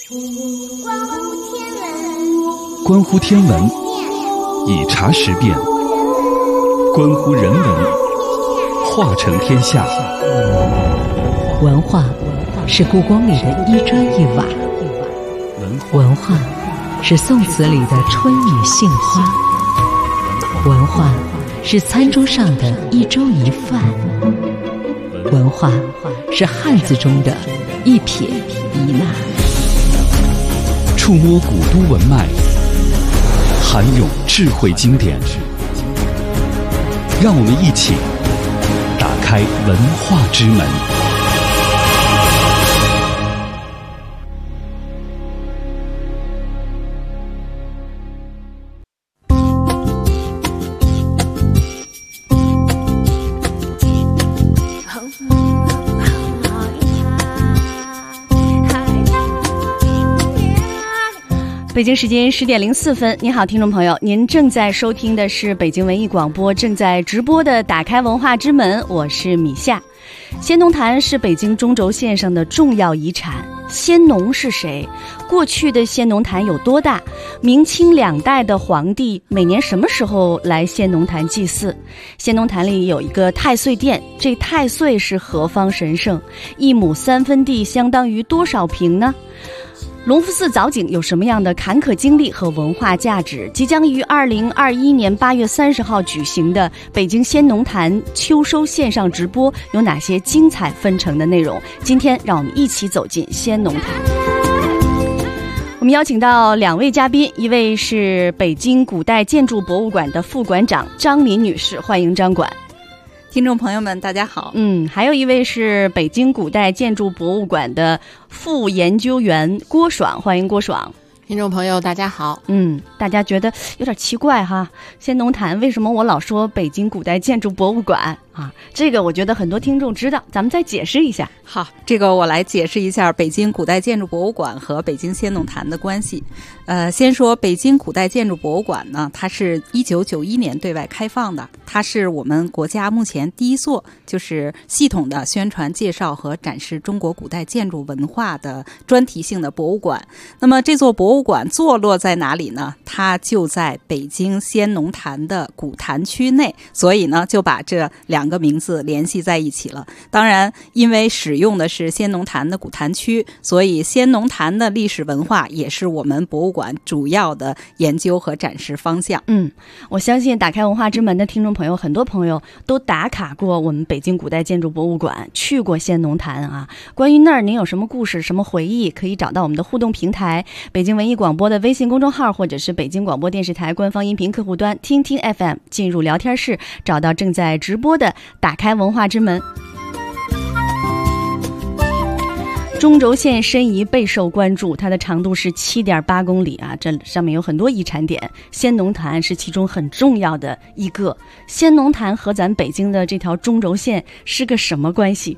关乎天文，以茶识辨；关乎人文，化成天下。 文化是故宫里的一砖一瓦，文化是宋词里的春雨杏花，文化是餐桌上的一粥一饭，文化是汉字中的一撇一捺。 触摸古都文脉，涵咏智慧经典，让我们一起打开文化之门。 北京时间10点04分，您好，听众朋友，您正在收听的是北京文艺广播正在直播的打开文化之门，我是米夏。先农坛是北京中轴线上的重要遗产。先农是谁？过去的先农坛有多大？明清两代的皇帝每年什么时候来先农坛祭祀？先农坛里有一个太岁殿，这太岁是何方神圣？1亩3分地相当于多少平呢？隆福寺藻井有什么样的坎坷经历和文化价值？即将于2021年8月30号举行的北京先农坛秋收线上直播有哪些精彩纷呈的内容？今天让我们一起走进先农坛。我们邀请到2位嘉宾，一位是北京古代建筑博物馆的副馆长张林女士，欢迎张馆。 听众朋友们大家好。 还有一位是北京古代建筑博物馆的副研究员郭爽，欢迎郭爽。 听众朋友大家好。 大家觉得有点奇怪哈，先农坛为什么我老说北京古代建筑博物馆啊？这个我觉得很多听众知道，咱们再解释一下。 好，这个我来解释一下北京古代建筑博物馆和北京先农坛的关系。先说北京古代建筑博物馆呢，它是1991年对外开放的，它是我们国家目前第一座就是系统的宣传介绍和展示中国古代建筑文化的专题性的博物馆。那么这座博物馆坐落在哪里呢？它就在北京先农坛的古坛区内，所以呢就把这2个名字联系在一起了。当然因为使用的是先农坛的古坛区，所以先农坛的历史文化也是我们博物馆主要的研究和展示方向。 我相信打开文化之门的听众朋友，很多朋友都打卡过我们北京古代建筑博物馆，去过先农坛啊。关于那儿您有什么故事什么回忆，可以找到我们的互动平台北京文艺广播的微信公众号，或者是北京广播电视台官方音频客户端听听 FM， 进入聊天室找到正在直播的打开文化之门。中轴线申遗备受关注，它的长度是7.8公里啊，这上面有很多遗产点，先农坛是其中很重要的一个。先农坛和咱北京的这条中轴线是个什么关系？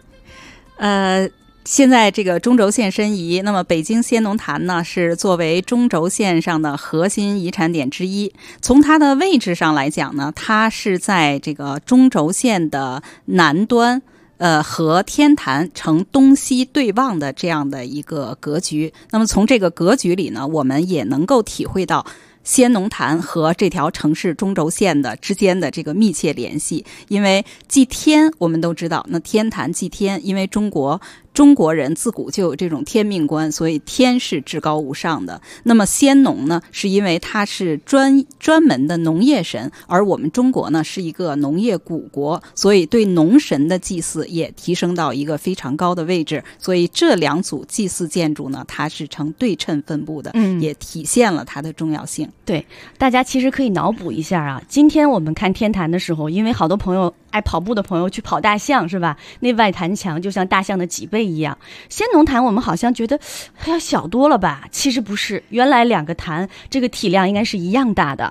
现在这个中轴线申遗，那么北京先农坛呢是作为中轴线上的核心遗产点之一。从它的位置上来讲呢，它是在这个中轴线的南端，和天坛呈东西对望的这样的一个格局。那么从这个格局里呢，我们也能够体会到先农坛和这条城市中轴线的之间的这个密切联系。因为祭天我们都知道，那天坛祭天，因为中国人自古就有这种天命观，所以天是至高无上的。那么先农呢，是因为它是专门的农业神，而我们中国呢是一个农业古国，所以对农神的祭祀也提升到一个非常高的位置。所以这2组祭祀建筑呢，它是呈对称分布的，也体现了它的重要性。 对，大家其实可以脑补一下啊，今天我们看天坛的时候，因为好多朋友爱跑步的朋友去跑大象是吧？那外坛墙就像大象的几倍一样。先农坛我们好像觉得要小多了吧？其实不是，原来2个坛这个体量应该是一样大的。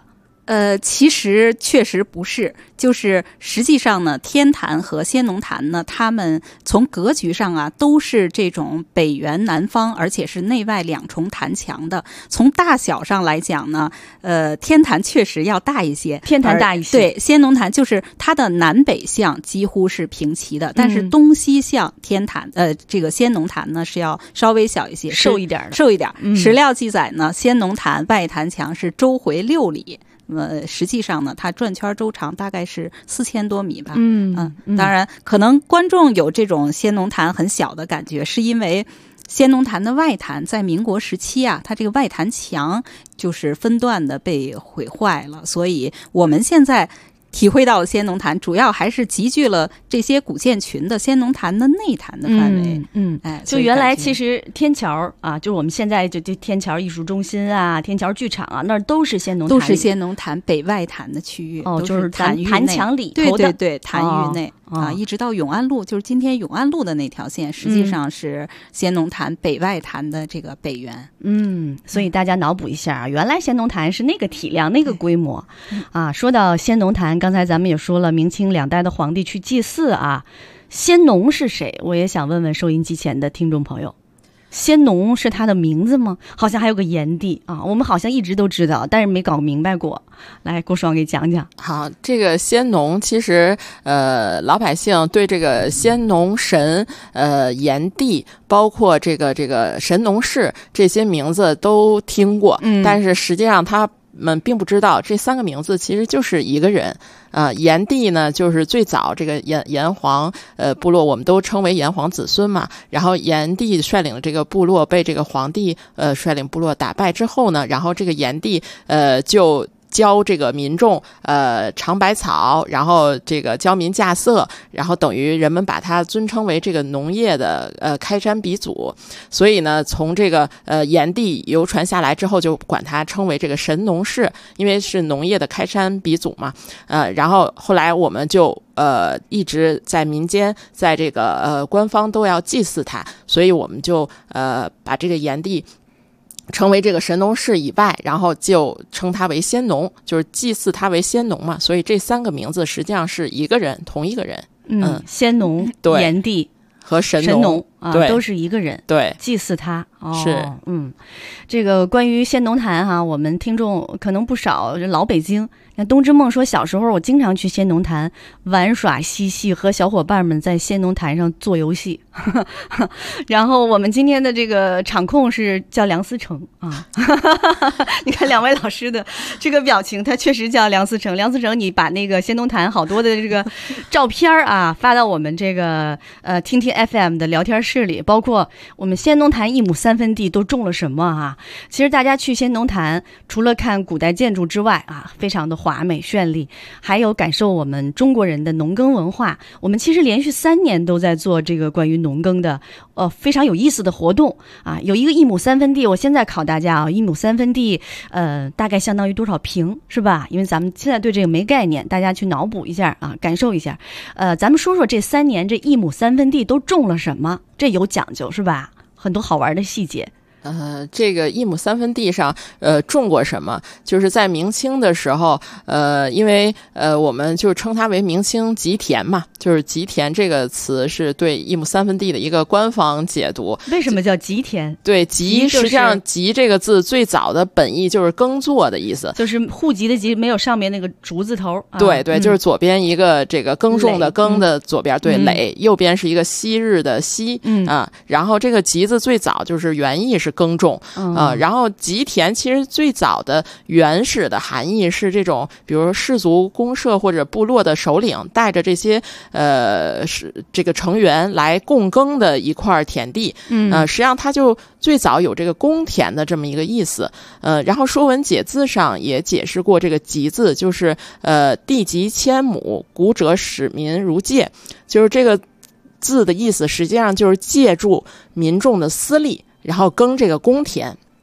其实确实不是，就是实际上呢，天坛和先农坛呢，他们从格局上啊，都是这种北圆南方，而且是内外两重坛墙的。从大小上来讲呢，天坛确实要大一些， 天坛大一些。 对，先农坛就是它的南北向几乎是平齐的，但是东西向天坛，这个先农坛呢是要稍微小一些， 瘦一点的， 瘦一点。史料记载呢，先农坛外坛墙是周回6里。实际上呢，它转圈周长大概是4000多米吧。当然，可能观众有这种先农坛很小的感觉，是因为先农坛的外坛在民国时期啊，它这个外坛墙就是分段的被毁坏了，所以我们现在体会到了先农坛，主要还是集聚了这些古建群的先农坛的内坛的范围。 就原来其实天桥啊，就是我们现在就天桥艺术中心啊、天桥剧场啊，那儿都是先农坛， 都是先农坛北外坛的区域。 就是坛墙里头的，对，坛域内一直到永安路，就是今天永安路的那条线，实际上是先农坛北外坛的这个北缘。 所以大家脑补一下啊，原来先农坛是那个体量、那个规模啊。说到先农坛，刚才咱们也说了，明清2代的皇帝去祭祀啊。先农是谁？我也想问问收音机前的听众朋友，先农是他的名字吗？好像还有个炎帝啊，我们好像一直都知道，但是没搞明白过。来，郭爽给讲讲。 好，这个先农其实老百姓对这个先农神炎帝，包括这个神农氏这些名字都听过，但是实际上他们并不知道这3个名字其实就是一个人。炎帝呢，就是最早这个炎黄部落，我们都称为炎黄子孙嘛。然后炎帝率领的这个部落被这个黄帝率领部落打败之后呢，然后这个炎帝就教这个民众尝百草，然后这个教民稼穑，然后等于人们把他尊称为这个农业的开山鼻祖。所以呢，从这个炎帝流传下来之后，就管他称为这个神农氏，因为是农业的开山鼻祖嘛。然后后来我们就一直在民间，在这个官方都要祭祀他，所以我们就把这个炎帝成为这个神农氏以外，然后就称他为先农，就是祭祀他为先农嘛。所以这3个名字实际上是一个人，同一个人。 先农、炎帝和神农都是一个人， 对， 祭祀他。 是， 这个关于先农坛哈，我们听众可能不少，老北京。像冬之梦说，小时候我经常去先农坛玩耍嬉戏，和小伙伴们在先农坛上做游戏。然后我们今天的这个场控是叫梁思成啊，你看2位老师的这个表情，他确实叫梁思成。梁思成，你把那个先农坛好多的这个照片啊发到我们这个听听 FM 的聊天室里，包括我们先农坛1亩3分地都种了什么啊？其实大家去先农坛，除了看古代建筑之外啊，非常的华美绚丽，还有感受我们中国人的农耕文化。我们其实连续3年都在做这个关于农耕的非常有意思的活动啊。有一个1亩3分地，我现在考大家啊，1亩3分地大概相当于多少平，是吧？因为咱们现在对这个没概念，大家去脑补一下啊，感受一下。咱们说说这3年这1亩3分地都种了什么，这有讲究是吧？很多好玩的细节。 这个1亩3分地上种过什么，就是在明清的时候因为我们就称它为明清集田嘛，就是集田这个词是对1亩3分地的一个官方解读。 为什么叫集田？ 对，集实际上集这个字最早的本意就是耕作的意思， 就是户籍的籍没有上面那个竹字头。 对对，就是左边一个这个耕种的耕的左边，对，垒，右边是一个昔日的昔然后这个集字最早就是原意是耕种然后集田其实最早的原始的含义是这种，比如氏族公社或者部落的首领带着这些这个成员来共耕的一块田地实际上它就最早有这个公田的这么一个意思然后《说文解字》上也解释过这个集字，就是地集1000亩，古者使民如借，就是这个字的意思实际上就是借助民众的私利，然后耕这个公田。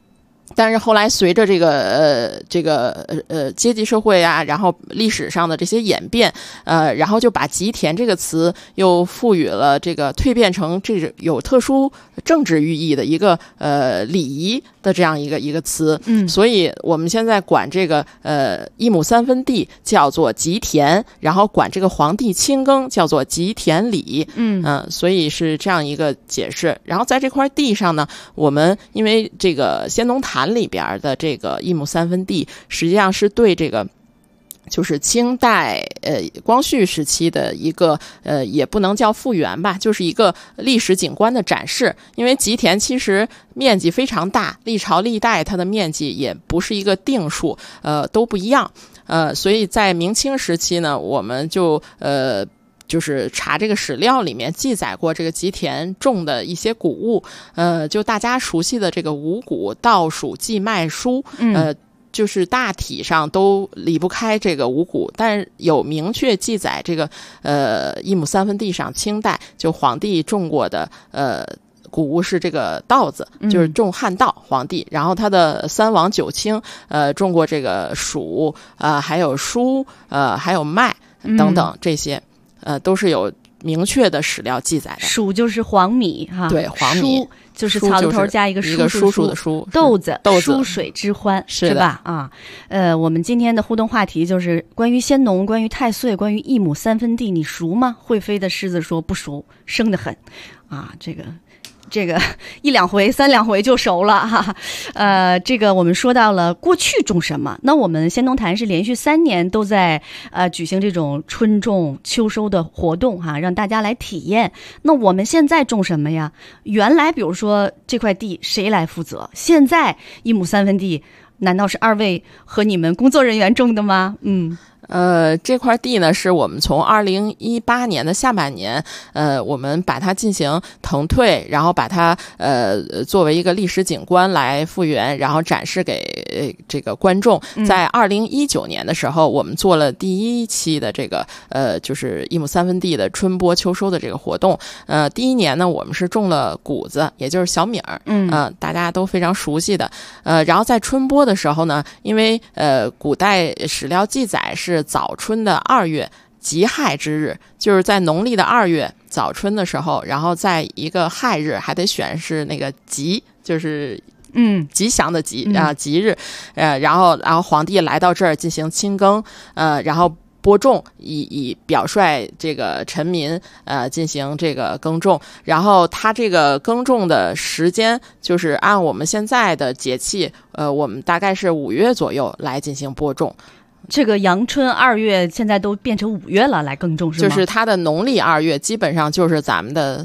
但是后来随着这个阶级社会啊，然后历史上的这些演变，然后就把吉田这个词又赋予了这个蜕变成这种有特殊政治寓意的一个礼仪的这样一个词。所以我们现在管这个一亩三分地叫做吉田，然后管这个皇帝亲耕叫做吉田礼。所以是这样一个解释。然后在这块地上呢，我们因为这个先农坛里边的这个一亩三分地，实际上是对这个就是清代光绪时期的一个也不能叫复原吧，就是一个历史景观的展示。因为吉田其实面积非常大，历朝历代它的面积也不是一个定数，都不一样。所以在明清时期呢，我们就是查这个史料里面记载过这个吉田种的一些谷物，就大家熟悉的这个五谷、稻黍、稷、麦、菽，就是大体上都离不开这个五谷，但是有明确记载这个一亩三分地上清代就皇帝种过的谷物是这个稻子，就是种旱稻，皇帝。然后他的三王九卿种过这个黍，还有菽，还有麦等等这些。都是有明确的史料记载的。 黍就是黄米哈， 对，黄米。 菽就是草字头加一个叔叔的叔， 豆子疏水之欢，是吧？啊，我们今天的互动话题就是关于先农，关于太岁，关于一亩三分地，你熟吗？会飞的狮子说不熟，生得很啊，这个一两回三两回就熟了哈。这个我们说到了过去种什么，那我们先农坛是连续3年都在举行这种春种秋收的活动哈，让大家来体验。那我们现在种什么呀？原来比如说这块地谁来负责？现在一亩三分地难道是2位和你们工作人员种的吗？ 这块地呢，是我们从2018年的下半年，我们把它进行腾退，然后把它作为一个历史景观来复原，然后展示给这个观众。在2019年的时候，我们做了第1期的这个就是一亩三分地的春播秋收的这个活动。第1年呢，我们是种了谷子，也就是小米儿，大家都非常熟悉的。然后在春播的时候呢，因为古代史料记载是早春的2月吉亥之日，就是在农历的2月早春的时候，然后在一个亥日还得选是那个吉，就是吉祥的吉吉日，然后皇帝来到这儿进行亲耕，然后播种，以表率这个臣民进行这个耕种。然后他这个耕种的时间就是按我们现在的节气，我们大概是5月左右来进行播种。 这个阳春2月现在都变成5月了来耕种是吗？ 就是它的农历2月基本上就是咱们的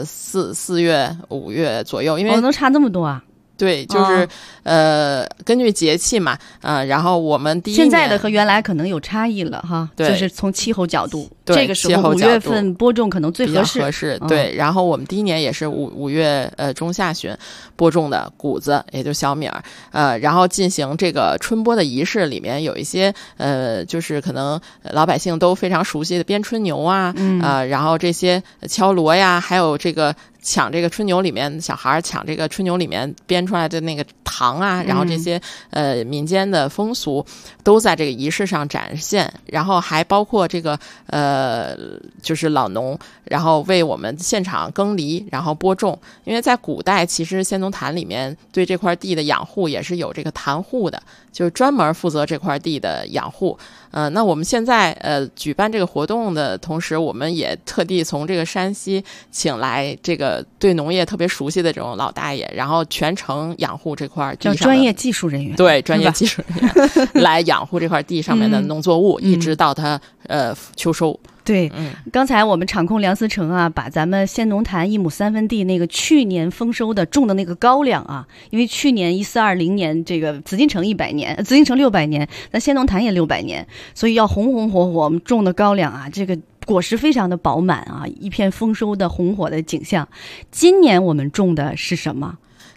4月5月左右，因为能差那么多啊？ 对，就是根据节气嘛，然后我们第一年现在的和原来可能有差异了哈， 对， 就是从气候角度， 对， 这个时候5月份播种可能最合适， 对。然后我们第1年也是5月中下旬播种的谷子，也就是小米儿，然后进行这个春播的仪式，里面有一些就是可能老百姓都非常熟悉的鞭春牛啊，然后这些敲锣呀，还有这个抢这个春牛里面小孩抢这个春牛里面编出来的那个糖啊，然后这些民间的风俗都在这个仪式上展现，然后还包括这个就是老农，然后为我们现场耕犁，然后播种。因为在古代其实先农坛里面对这块地的养护也是有这个坛户的，就是专门负责这块地的养护。那我们现在举办这个活动的同时，我们也特地从这个山西请来这个对农业特别熟悉的这种老大爷，然后全程养护这块地上的专业技术人员， 对，专业技术人员来养护这块地上面的农作物，一直到它秋收。 对，刚才我们场控梁思成啊，把咱们先农坛一亩三分地那个去年丰收的种的那个高粱啊，因为去年1420年这个紫禁城100年，紫禁城600年，那先农坛也600年，所以要红红火火，我们种的高粱啊，这个果实非常的饱满啊，一片丰收的红火的景象。今年我们种的是什么？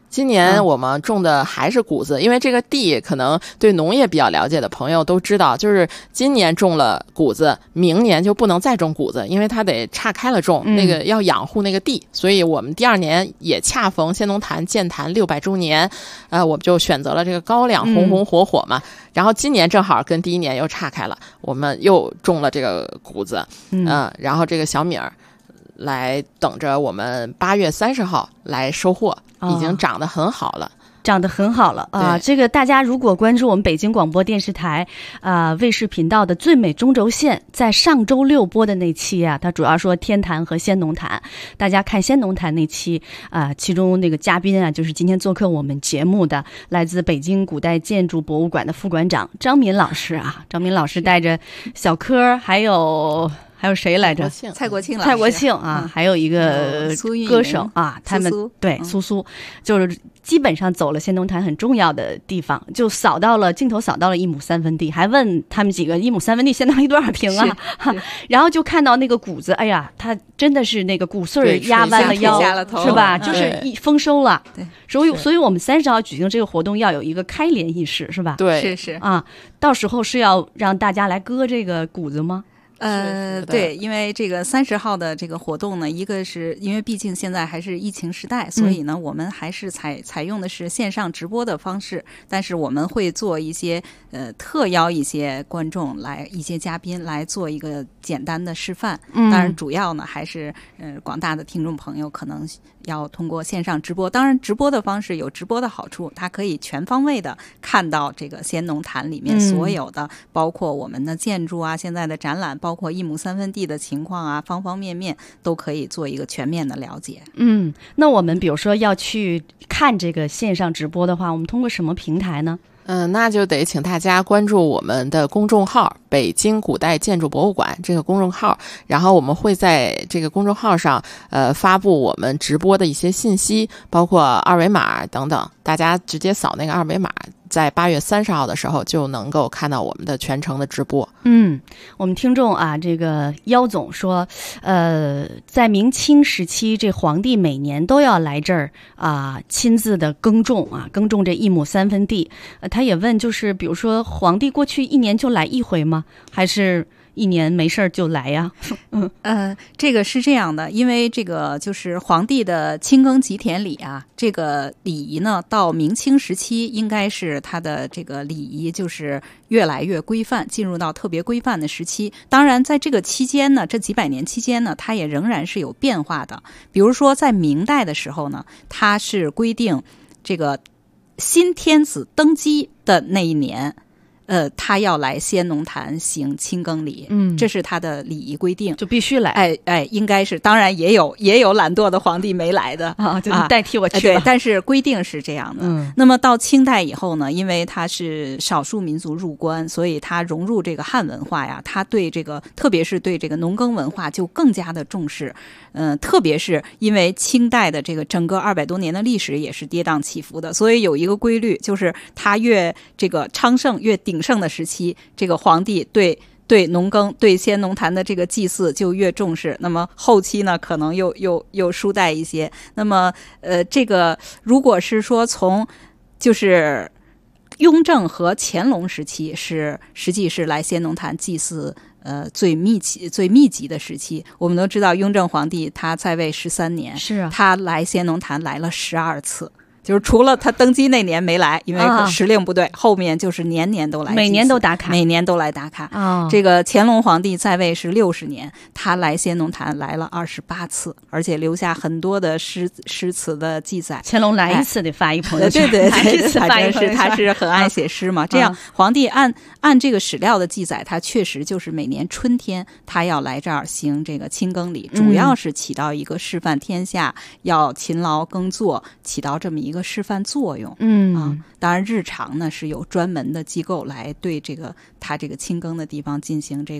今年我们种的还是谷子，因为这个地可能对农业比较了解的朋友都知道，就是今年种了谷子，明年就不能再种谷子，因为它得岔开了种，那个要养护那个地，所以我们第2年也恰逢先农坛建坛600周年，我们就选择了这个高粱，红红火火嘛。然后今年正好跟第1年又岔开了，我们又种了这个谷子，然后这个小米儿来等着我们8月30号来收获，已经长得很好了。 长得很好了啊！这个大家如果关注我们北京广播电视台卫视频道的《最美中轴线》，在上周6播的那期啊，它主要说天坛和先农坛。大家看先农坛那期其中那个嘉宾啊，就是今天做客我们节目的来自北京古代建筑博物馆的副馆长张敏老师啊。张敏老师带着小柯还有谁来着？ 蔡国庆老师。 蔡国庆啊，还有一个歌手啊，他们对苏苏，就是基本上走了先农坛很重要的地方，就镜头扫到了1亩3分地，还问他们几个1亩3分地相当于多少平啊？然后就看到那个谷子，哎呀，它真的是那个谷穗压弯了腰，是吧？就是丰收了。对，所以我们30号举行这个活动要有一个开镰仪式，是吧？ 对， 是啊，到时候是要让大家来割这个谷子吗？ 对，因为这个30号的这个活动呢，一个是因为毕竟现在还是疫情时代，所以呢，我们还是采用的是线上直播的方式，但是我们会做一些特邀一些观众来，一些嘉宾来做一个简单的示范。当然，主要呢还是广大的听众朋友可能要通过线上直播。当然，直播的方式有直播的好处，它可以全方位的看到这个先农坛里面所有的，包括我们的建筑啊，现在的展览。包括1亩3分地的情况啊，方方面面都可以做一个全面的了解。 那我们比如说要去看这个线上直播的话，我们通过什么平台呢？ 那就得请大家关注我们的公众号“北京古代建筑博物馆”这个公众号，然后我们会在这个公众号上发布我们直播的一些信息，包括二维码等等，大家直接扫那个二维码，在8月30号的时候就能够看到我们的全程的直播。 我们听众啊，这个妖总说，在明清时期，这皇帝每年都要来这儿亲自的耕种这1亩3分地。他也问，就是比如说皇帝过去1年就来一回吗？还是1年没事就来呀？ 这个是这样的，因为这个就是皇帝的清耕吉田礼啊，这个礼仪呢，到明清时期应该是他的这个礼仪就是越来越规范，进入到特别规范的时期。当然，在这个期间呢，这几百年期间呢，它也仍然是有变化的。比如说，在明代的时候呢，它是规定这个新天子登基的那一年。他要来先农坛行清耕礼，这是他的礼仪规定， 就必须来。 应该是，当然也有懒惰的皇帝没来的就代替我去吧。 对，但是规定是这样的。那么到清代以后呢，因为他是少数民族入关，所以他融入这个汉文化呀，他对这个特别是对这个农耕文化就更加的重视。特别是因为清代的这个整个200多年的历史也是跌宕起伏的，所以有一个规律，就是他越这个昌盛越鼎盛的时期，这个皇帝对农耕对先农坛的这个祭祀就越重视，那么后期呢可能又疏待一些。那么这个如果是说从就是雍正和乾隆时期实际是来先农坛祭祀最密集的时期。我们都知道雍正皇帝他在位13年， 是啊， 他来先农坛来了12次。就是除了他登基那年没来，因为时令不对，后面就是年年都来， 每年都打卡， 每年都来打卡。这个乾隆皇帝在位是60年，他来先农坛来了28次，而且留下很多的诗词的记载。 乾隆来一次得发一朋友圈， 对，反正是他是很爱写诗嘛。这样皇帝按这个史料的记载，他确实就是每年春天他要来这儿行这个清耕礼，主要是起到一个示范天下要勤劳耕作，起到这么一个示范作用。当然日常呢是有专门的机构来对他这个清耕的地方进行这个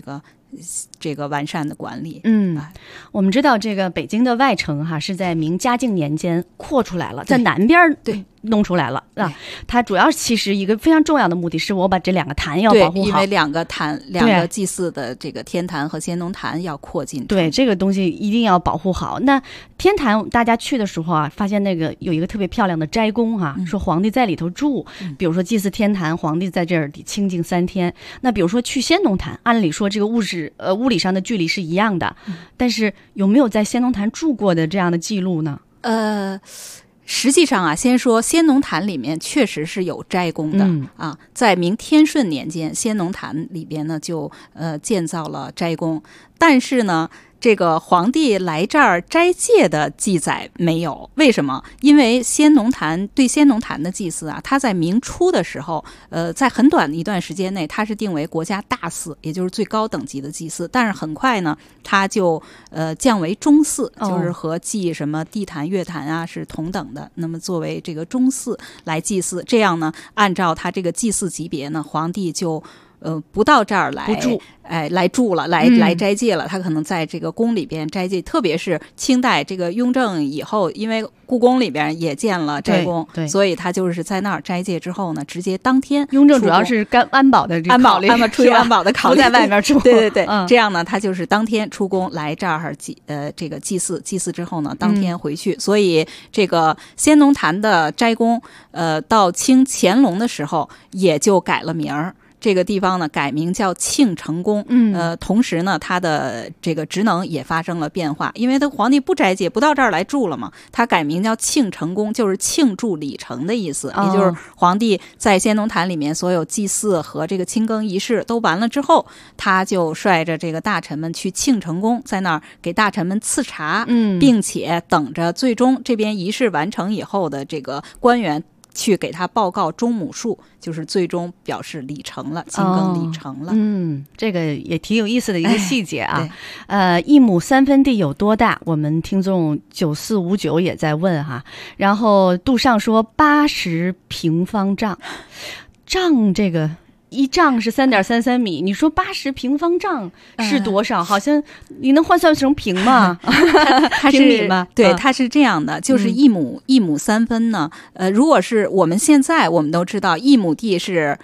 这个完善的管理。 我们知道这个北京的外城是在明嘉靖年间扩出来了，在南边对弄出来了啊。它主要其实一个非常重要的目的是我把这两个坛要保护好， 因为两个祭祀的这个天坛和先农坛要扩进。 对，这个东西一定要保护好。那天坛大家去的时候发现那个有一个特别漂亮的斋宫说皇帝在里头住，比如说祭祀天坛，皇帝在这儿清静3天。那比如说去先农坛，按理说这个物理上的距离是一样的，但是有没有在先农坛住过的这样的记录呢？ 实际上先说先农坛里面确实是有斋宫的在明天顺年间，先农坛里边呢就建造了斋宫，但是呢这个皇帝来这儿斋戒的记载没有。为什么？因为先农坛的祭祀它在明初的时候，在很短的一段时间内，它是定为国家大祀，也就是最高等级的祭祀。但是很快呢，它就降为中祀，就是和祭什么地坛、月坛是同等的。那么作为这个中祀来祭祀，这样呢，按照它这个祭祀级别呢，皇帝就不到这儿来住，来住了，来斋戒了。他可能在这个宫里边斋戒，特别是清代这个雍正以后，因为故宫里边也建了斋宫，所以他就是在那儿斋戒之后呢，直接当天。 雍正主要是安保的考虑， 出于安保的考虑， 不在外面住。 对，这样呢，他就是当天出宫来这儿这个祭祀之后呢，当天回去。所以这个先农坛的斋宫，到清乾隆的时候也就改了名儿。这个地方呢改名叫庆成宫，同时呢它的这个职能也发生了变化，因为他皇帝不斋戒，不到这儿来住了嘛，他改名叫庆成宫，就是庆祝礼成的意思，也就是皇帝在先农坛里面所有祭祀和这个清更仪式都完了之后，他就率着这个大臣们去庆成宫，在那儿给大臣们赐茶，并且等着最终这边仪式完成以后的这个官员去给他报告钟母数，就是最终表示礼成了，清更礼成了。 这个也挺有意思的一个细节啊。1亩3分地有多大？我们听众9459也在问然后杜尚说80平方丈，丈这个。1丈是3.33米，你说80平方丈是多少？好像你能换算成平吗？ 它平米吗？ 对，它是这样的，就是1亩3分呢。如果是我们现在我们都知道1亩地是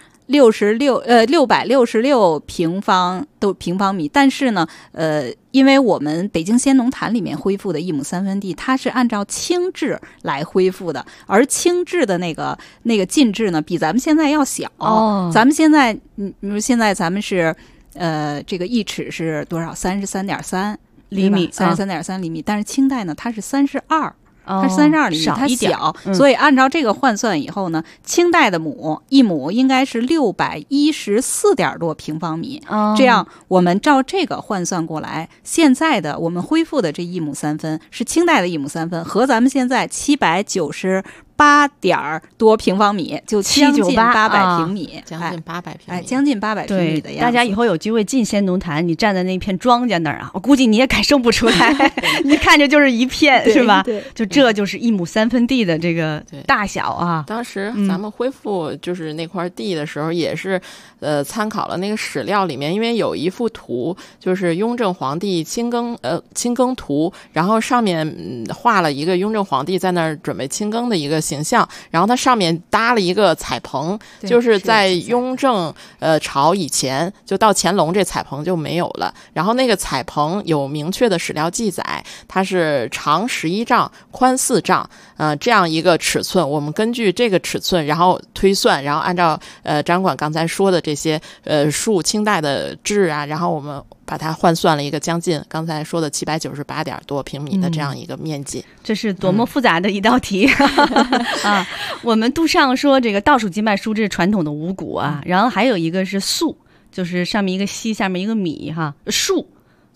666平方米，但是呢，因为我们北京先农坛里面恢复的1亩3分地，它是按照清制来恢复的，而清制的那个禁制呢，比咱们现在要小。咱们现在，比如现在咱们是，这个1尺是多少？33.3厘米，33.3厘米。但是清代呢，它是32。它是32厘米，它小，所以按照这个换算以后呢，清代的1亩应该是614点多平方米。这样我们照这个换算过来，现在的我们恢复的这1亩3分是清代的1亩3分，和咱们现在798点多平方米，就将近800平米， 将近800平米， 将近800平米的样子。 大家以后有机会进先农坛，你站在那片庄稼那儿我估计你也感受不出来，一看着就是一片，是吧？就这就是1亩3分地的这个大小当时咱们恢复就是那块地的时候，也是参考了那个史料里面，因为有一幅图，就是雍正皇帝清更图，然后上面画了一个雍正皇帝在那儿准备清更的一个形象，然后它上面搭了一个彩棚，就是在雍正朝以前，就到乾隆这彩棚就没有了。然后那个彩棚有明确的史料记载，它是长11丈，宽4丈，这样一个尺寸。我们根据这个尺寸，然后推算，然后按照张管刚才说的这些数清代的制然后我们把它换算了一个将近刚才说的798点多平米的这样一个面积。 这是多么复杂的一道题我们杜尚说这个倒数经脉书这是传统的五谷然后还有一个是粟，就是上面一个西下面一个米粟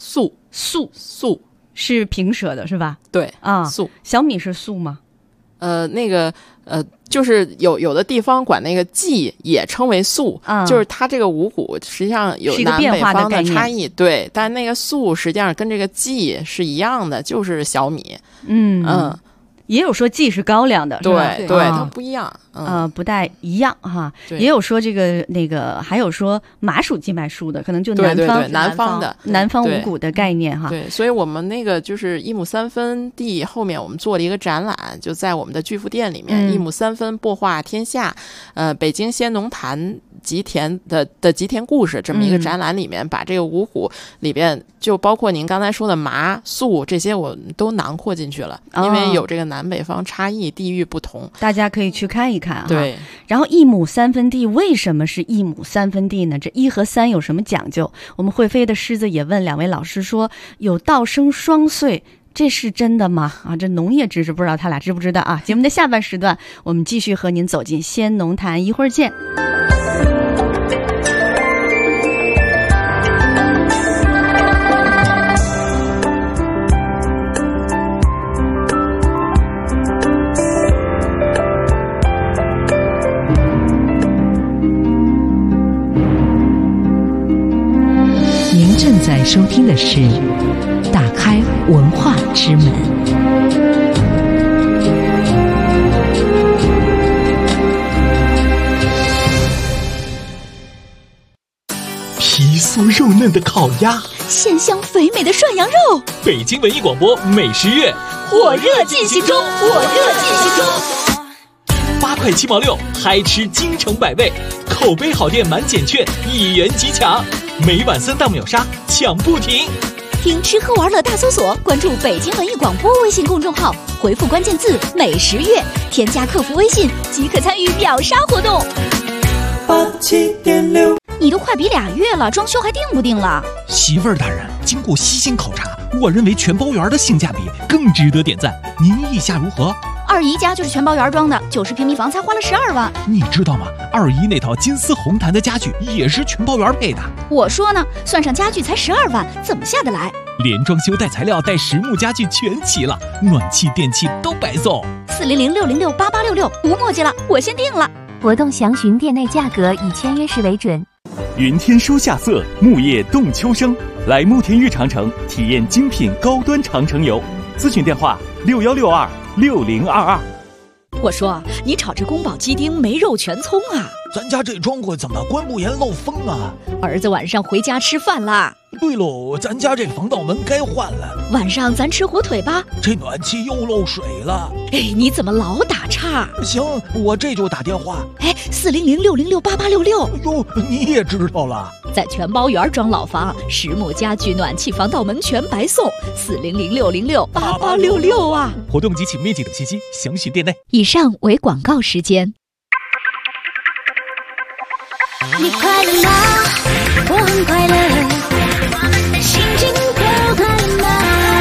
是平舌的是吧？ 对粟。 小米是粟吗？ 那个就是有的地方管那个稷也称为粟，就是它这个五谷实际上有南北方的差异，对，但那个粟实际上跟这个稷是一样的，就是小米。 也有说稷是高粱的， 对对， 啊它不一样， 不太一样哈。 对也有说这个那个，还有说麻属鸡麦树的，可能就南方对南方的南方五谷的概念哈。 对，所以我们那个就是一亩三分地后面我们做了一个展览，就在我们的巨富店里面，一亩三分播化天下，北京先农坛吉田的吉田故事这么一个展览里面，把这个五谷里边就包括您刚才说的麻粟这些我都囊括进去了，因为有这个南北方差异，地域不同， 大家可以去看一看啊。 对， 然后一亩三分地为什么是一亩三分地呢？这1和3有什么讲究？我们会飞的狮子也问2位老师说，有稻生双穗，这是真的吗？啊，这农业知识不知道他俩知不知道啊？节目的下半时段，我们继续和您走进先农坛，一会儿见。 正在收听的是《打开文化之门》。 皮酥肉嫩的烤鸭， 鲜香肥美的涮羊肉。 北京文艺广播美食月火热进行中，火热进行中。 8块7毛6，嗨吃京城百味，口碑好店满减券1元即抢，每晚3档秒杀，抢不停。 听吃喝玩乐大搜索，关注北京文艺广播微信公众号，回复关键字“美食月”，添加客服微信即可参与秒杀活动。87.6，你都快比2月了，装修还定不定了？ 媳妇儿大人，经过悉心考察，我认为全包园的性价比更值得点赞，您意下如何？ 二姨家就是全包园装的，90平米房才花了12万。 你知道吗？二姨那套金丝红檀的家具也是全包园配的。 我说呢，算上家具才12万，怎么下得来？ 连装修带材料带实木家具全齐了，暖气电器都白送。 400-606-8866，无墨迹了，我先定了。 活动详询店内价格，以签约时为准。 云天书夏色，木叶动秋生，来慕田峪长城体验精品高端长城游。咨询电话61626022。 我说，你炒这宫保鸡丁没肉全葱啊？ 咱家这庄稼怎么关不严漏风啊？ 儿子晚上回家吃饭啦。 对喽，咱家这防盗门该换了。 晚上咱吃火腿吧。 这暖气又漏水了。 哎，你怎么老打岔？ 行，我这就打电话。 哎，400-606-8866。 哟，你也知道了。 在全包园装老房，实木家具、暖气、防盗门全白送。400-606-8866啊！ 活动及其面积等信息详询店内。 以上为广告时间。 你快乐吗？我很快乐，我们的心情都快乐吗？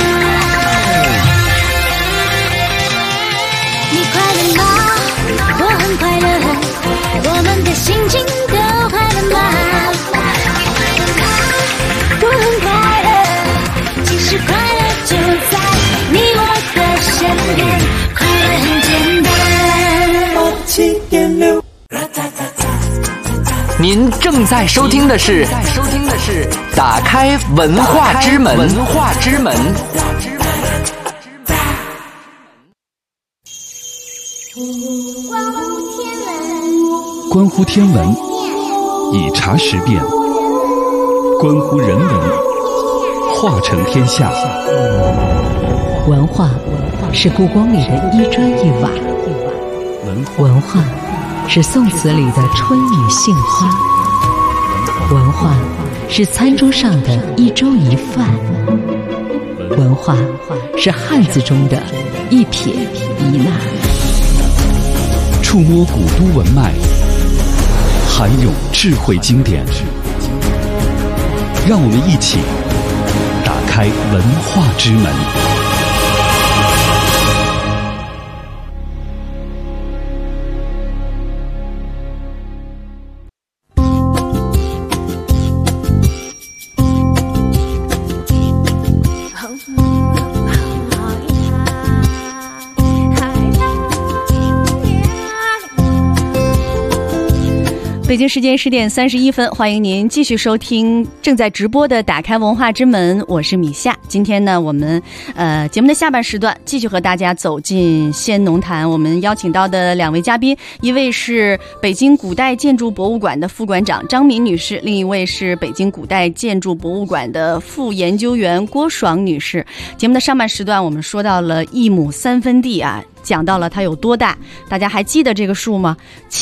你快乐吗？我很快乐，我们的心情都快乐吗？我很快乐，其实快乐就在你我的身边，快乐很简单。87.6。 您正在收听的是打开文化之门。 关乎天文，以茶识辨；关乎人文，化成天下。 文化是故宫里的一砖一瓦，文化是宋词里的春雨杏花，文化是餐桌上的一粥一饭，文化是汉字中的一撇一捺。 触摸古都文脉，涵咏智慧经典，让我们一起打开文化之门。 北京时间10点31分，欢迎您继续收听正在直播的打开文化之门，我是米夏。今天呢，我们节目的下半时段继续和大家走进先农坛。我们邀请到的2位嘉宾，一位是北京古代建筑博物馆的副馆长张敏女士，另一位是北京古代建筑博物馆的副研究员郭爽女士。节目的上半时段，我们说到了1亩3分地啊。讲到了它有多大，大家还记得这个数吗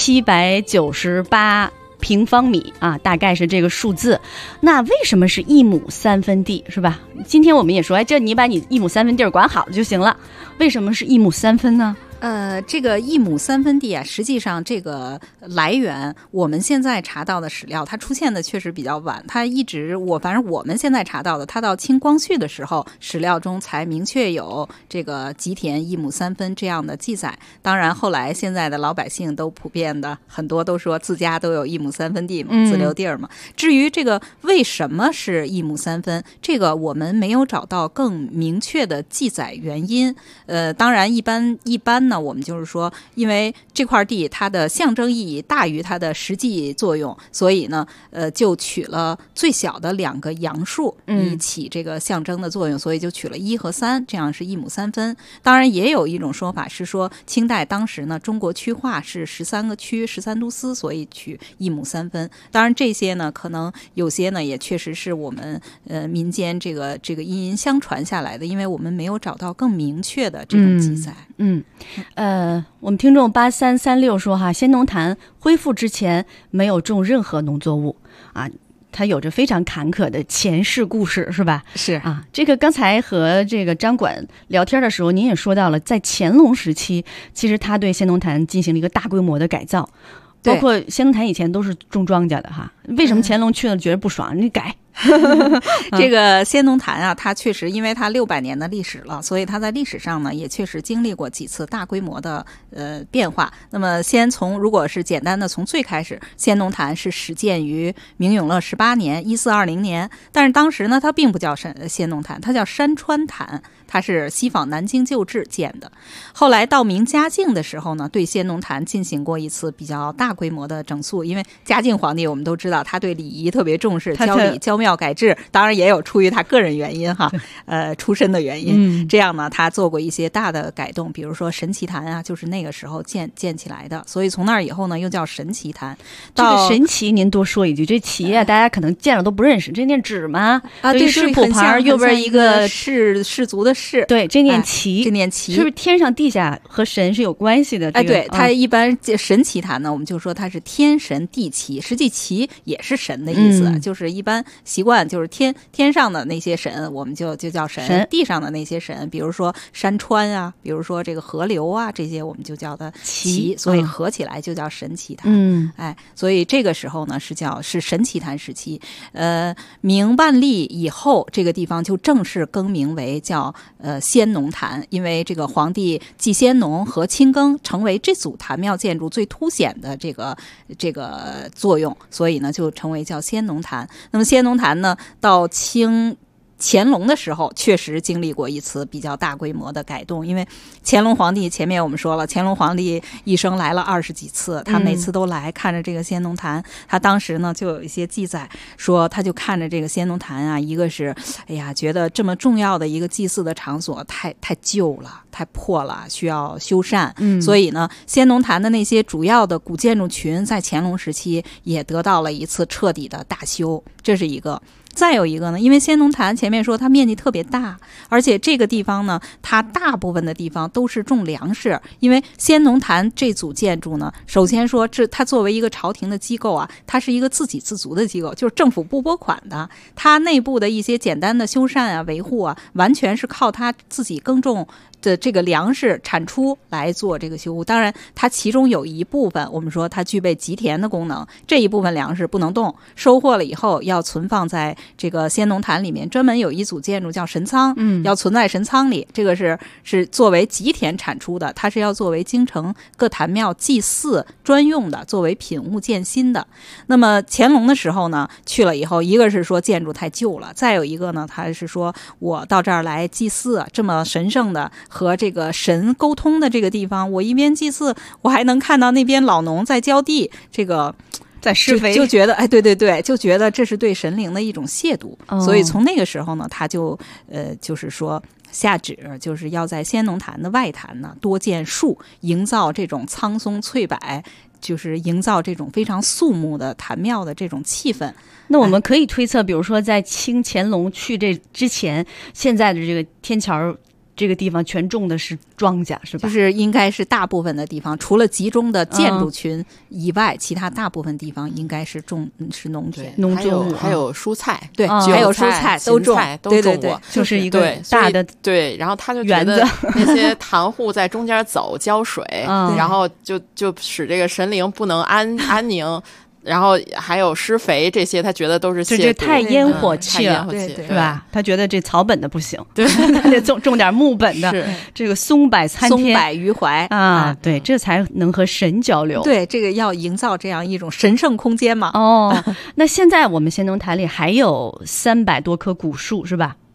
？798平方米啊，大概是这个数字。那为什么是1亩3分地，是吧？今天我们也说，哎，这你把你1亩3分地管好了就行了。为什么是1亩3分呢？ 这个1亩3分地啊，实际上这个来源，我们现在查到的史料，它出现的确实比较晚。它一直反正我们现在查到的，它到清光绪的时候，史料中才明确有这个吉田1亩3分这样的记载。当然，后来现在的老百姓都普遍的很多都说自家都有1亩3分地嘛，自留地儿嘛。至于这个为什么是1亩3分，这个我们没有找到更明确的记载原因。当然一般呢，我们就是说，因为这块地它的象征意义大于它的实际作用，所以呢，就取了最小的2个阳数以起这个象征的作用，所以就取了1和3，这样是1亩3分。当然，也有一种说法是说，清代当时呢，中国区划是13个区13都司，所以取1亩3分。当然，这些呢，可能有些呢，也确实是我们民间这个因因相传下来的，因为我们没有找到更明确的这种记载。 我们听众8336说哈，先农坛恢复之前没有种任何农作物啊，它有着非常坎坷的前世故事，是吧？ 是啊，这个刚才和这个张管聊天的时候，您也说到了，在乾隆时期，其实他对先农坛进行了一个大规模的改造，包括先农坛以前都是种庄稼的哈，为什么乾隆去了觉得不爽，你改？ 这个先农坛啊，它确实因为它600年的历史了，所以它在历史上呢也确实经历过几次大规模的变化。那么先从如果是简单的从最开始，先农坛是始建于明永乐18年1420年，但是当时呢它并不叫先农坛，它叫山川坛，它是西仿南京旧制建的。后来到明嘉靖的时候呢，对先农坛进行过一次比较大规模的整肃，因为嘉靖皇帝我们都知道他对礼仪特别重视，教礼教庙改制，当然也有出于他个人原因哈，出身的原因。这样呢，他做过一些大的改动，比如说神奇坛啊，就是那个时候建起来的，所以从那儿以后呢，又叫神奇坛。 这个神奇您多说一句，这旗啊，大家可能见了都不认识，这念纸吗？ 啊，对， 食谱牌右边一个氏族的氏， 对，这念旗， 这念旗， 是不是天上地下和神是有关系的？ 哎，对，它一般神奇坛呢，我们就说它是天神地旗，实际旗也是神的意思，就是一般习惯就是天上的那些神，我们就叫神；地上的那些神，比如说山川啊，比如说这个河流啊，这些我们就叫它旗，所以合起来就叫神奇坛。哎，所以这个时候呢是神奇坛时期。明万历以后，这个地方就正式更名为叫先农坛，因为这个皇帝祭先农和亲耕成为这组坛庙建筑最凸显的这个作用，所以呢就成为叫先农坛。那么先农坛呢，到乾隆的时候确实经历过一次比较大规模的改动，因为乾隆皇帝前面我们说了，乾隆皇帝一生来了20几次，他每次都来看着这个先农坛。他当时呢就有一些记载说，他就看着这个先农坛啊，一个是哎呀觉得这么重要的一个祭祀的场所太旧了，太破了，需要修缮。所以呢先农坛的那些主要的古建筑群在乾隆时期也得到了一次彻底的大修，这是一个。再有一个呢，因为先农坛前面说它面积特别大，而且这个地方呢，它大部分的地方都是种粮食。因为先农坛这组建筑呢，首先说它作为一个朝廷的机构啊，它是一个自给自足的机构，就是政府不拨款的，它内部的一些简单的修缮啊、维护啊，完全是靠它自己耕种的这个粮食产出来做这个修护。当然它其中有一部分我们说它具备集田的功能，这一部分粮食不能动，收获了以后要存放在这个先农坛里面，专门有一组建筑叫神仓，要存在神仓里，这个是作为集田产出的，它是要作为京城各坛庙祭祀专用的，作为品物建新的。那么乾隆的时候呢，去了以后，一个是说建筑太旧了，再有一个呢，他是说我到这儿来祭祀，这么神圣的和这个神沟通的这个地方，我一边祭祀，我还能看到那边老农在浇地， 在施肥， 就觉得哎，对，就觉得这是对神灵的一种亵渎，所以从那个时候呢，他就就是说下旨，就是要在先农坛的外坛呢多建树，营造这种苍松翠柏，就是营造这种非常肃穆的坛庙的这种气氛。 那我们可以推测，比如说在清乾隆去这之前，现在的这个天桥这个地方全种的是庄稼，是吧？ 就是应该是大部分的地方，除了集中的建筑群以外，其他大部分地方应该是是农田、 农作物， 还有蔬菜， 对，还有蔬菜都种， 都种过， 就是一个大的对。然后他就觉得那些坛户在中间走浇水，然后就使这个神灵不能安宁。然后还有施肥这些，他觉得都是亵渎， 这太烟火气了， 对吧？他觉得这草本的不行，对，得种点木本的，这个松柏参天， 松柏于怀啊，对，这才能和神交流。 对，这个要营造这样一种神圣空间嘛。 哦，那现在我们先农坛里还有300多棵古树，是吧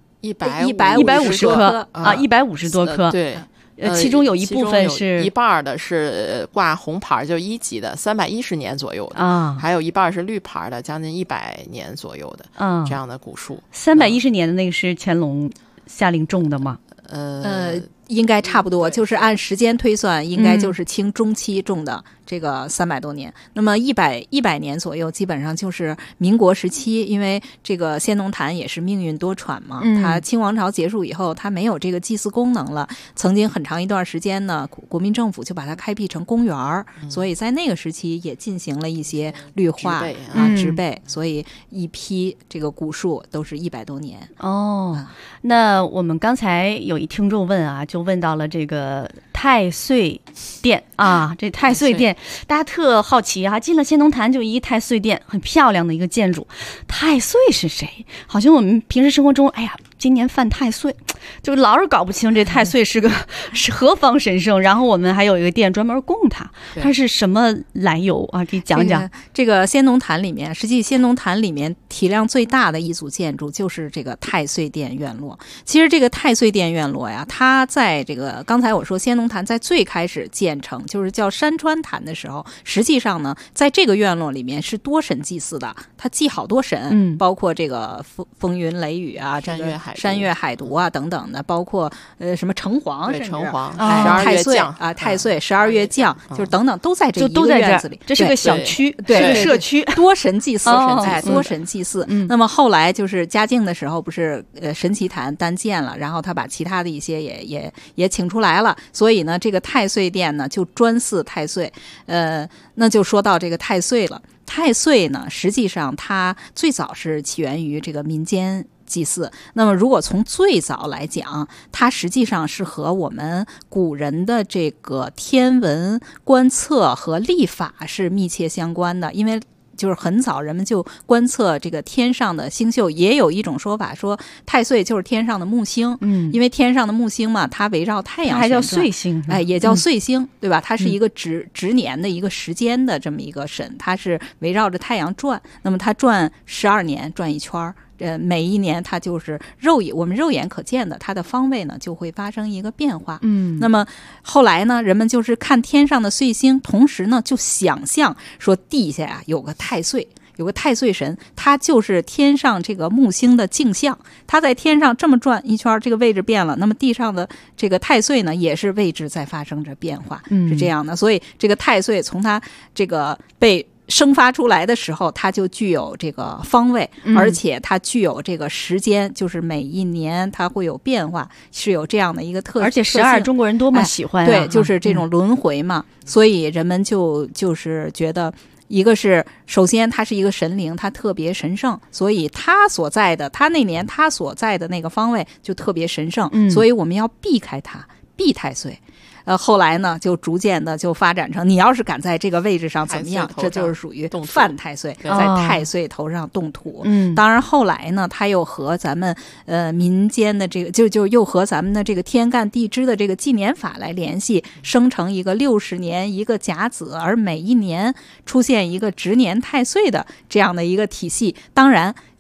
？150棵啊，150多棵， 对。 其中有一部分是一半的是挂红牌，就1级的310年左右的啊， 还有一半是绿牌的，将近100年左右的这样的古树。 310年的那个是乾隆下令种的吗？ 应该差不多，就是按时间推算，应该就是清中期种的这个300多年。那么100年左右，基本上就是民国时期，因为这个先农坛也是命运多舛嘛。它清王朝结束以后，它没有这个祭祀功能了。曾经很长一段时间呢，国民政府就把它开辟成公园，所以在那个时期也进行了一些绿化植被，所以一批这个古树都是100多年。 那我们刚才有一听众问啊，就问到了这个太岁殿啊，这太岁殿大家特好奇啊，进了先农坛就一太岁殿，很漂亮的一个建筑。太岁是谁？好像我们平时生活中，哎呀，今年犯太岁，就老是搞不清这太岁是何方神圣。然后我们还有一个殿专门供它，它是什么来由啊？可以讲讲。 这个先农坛里面，实际先农坛里面体量最大的一组建筑就是这个太岁殿院落。其实这个太岁殿院落呀，它在这个刚才我说先农坛在最开始建成，就是叫山川坛的时候，实际上呢，在这个院落里面是多神祭祀的，它祭好多神，包括这个风云雷雨啊，这个山岳海毒啊等等的，包括什么城隍， 城隍太岁啊，太岁12月降，就是等等都在这一个院子里。 这是个小区，是个社区， 多神祭祀，多神祭祀。那么后来就是嘉靖的时候，不是神奇坛单建了，然后他把其他的一些也请出来了，所以呢，这个太岁殿呢就专祀太岁。那就说到这个太岁了。太岁呢，实际上它最早是起源于这个民间祭祀。那么如果从最早来讲，它实际上是和我们古人的这个天文观测和历法是密切相关的，因为就是很早人们就观测这个天上的星宿，也有一种说法说太岁就是天上的木星，因为天上的木星嘛，它围绕太阳旋转， 还叫岁星， 也叫岁星，对吧？它是一个值年的一个时间的这么一个神，它是围绕着太阳转，那么它转12年转一圈。每一年它就是我们肉眼可见的，它的方位呢就会发生一个变化。那么后来呢，人们就是看天上的岁星，同时呢就想象说地下呀有个太岁。有个太岁神，他就是天上这个木星的镜像，他在天上这么转一圈，这个位置变了，那么地上的这个太岁呢，也是位置在发生着变化，是这样的。所以这个太岁从他这个被生发出来的时候，它就具有这个方位，而且它具有这个时间，就是每一年它会有变化，是有这样的一个特性。 而且12中国人多么喜欢对，就是这种轮回嘛，所以人们就是觉得。一个是首先它是一个神灵，它特别神圣，所以他那年他所在的那个方位就特别神圣，所以我们要避开它，避太岁。后来呢，就逐渐的就发展成，你要是敢在这个位置上怎么样，这就是属于犯太岁，在太岁头上动土。当然后来呢，它又和咱们民间的这个就又和咱们的这个天干地支的这个纪年法来联系，生成一个60年一个甲子，而每一年出现一个值年太岁的这样的一个体系。当然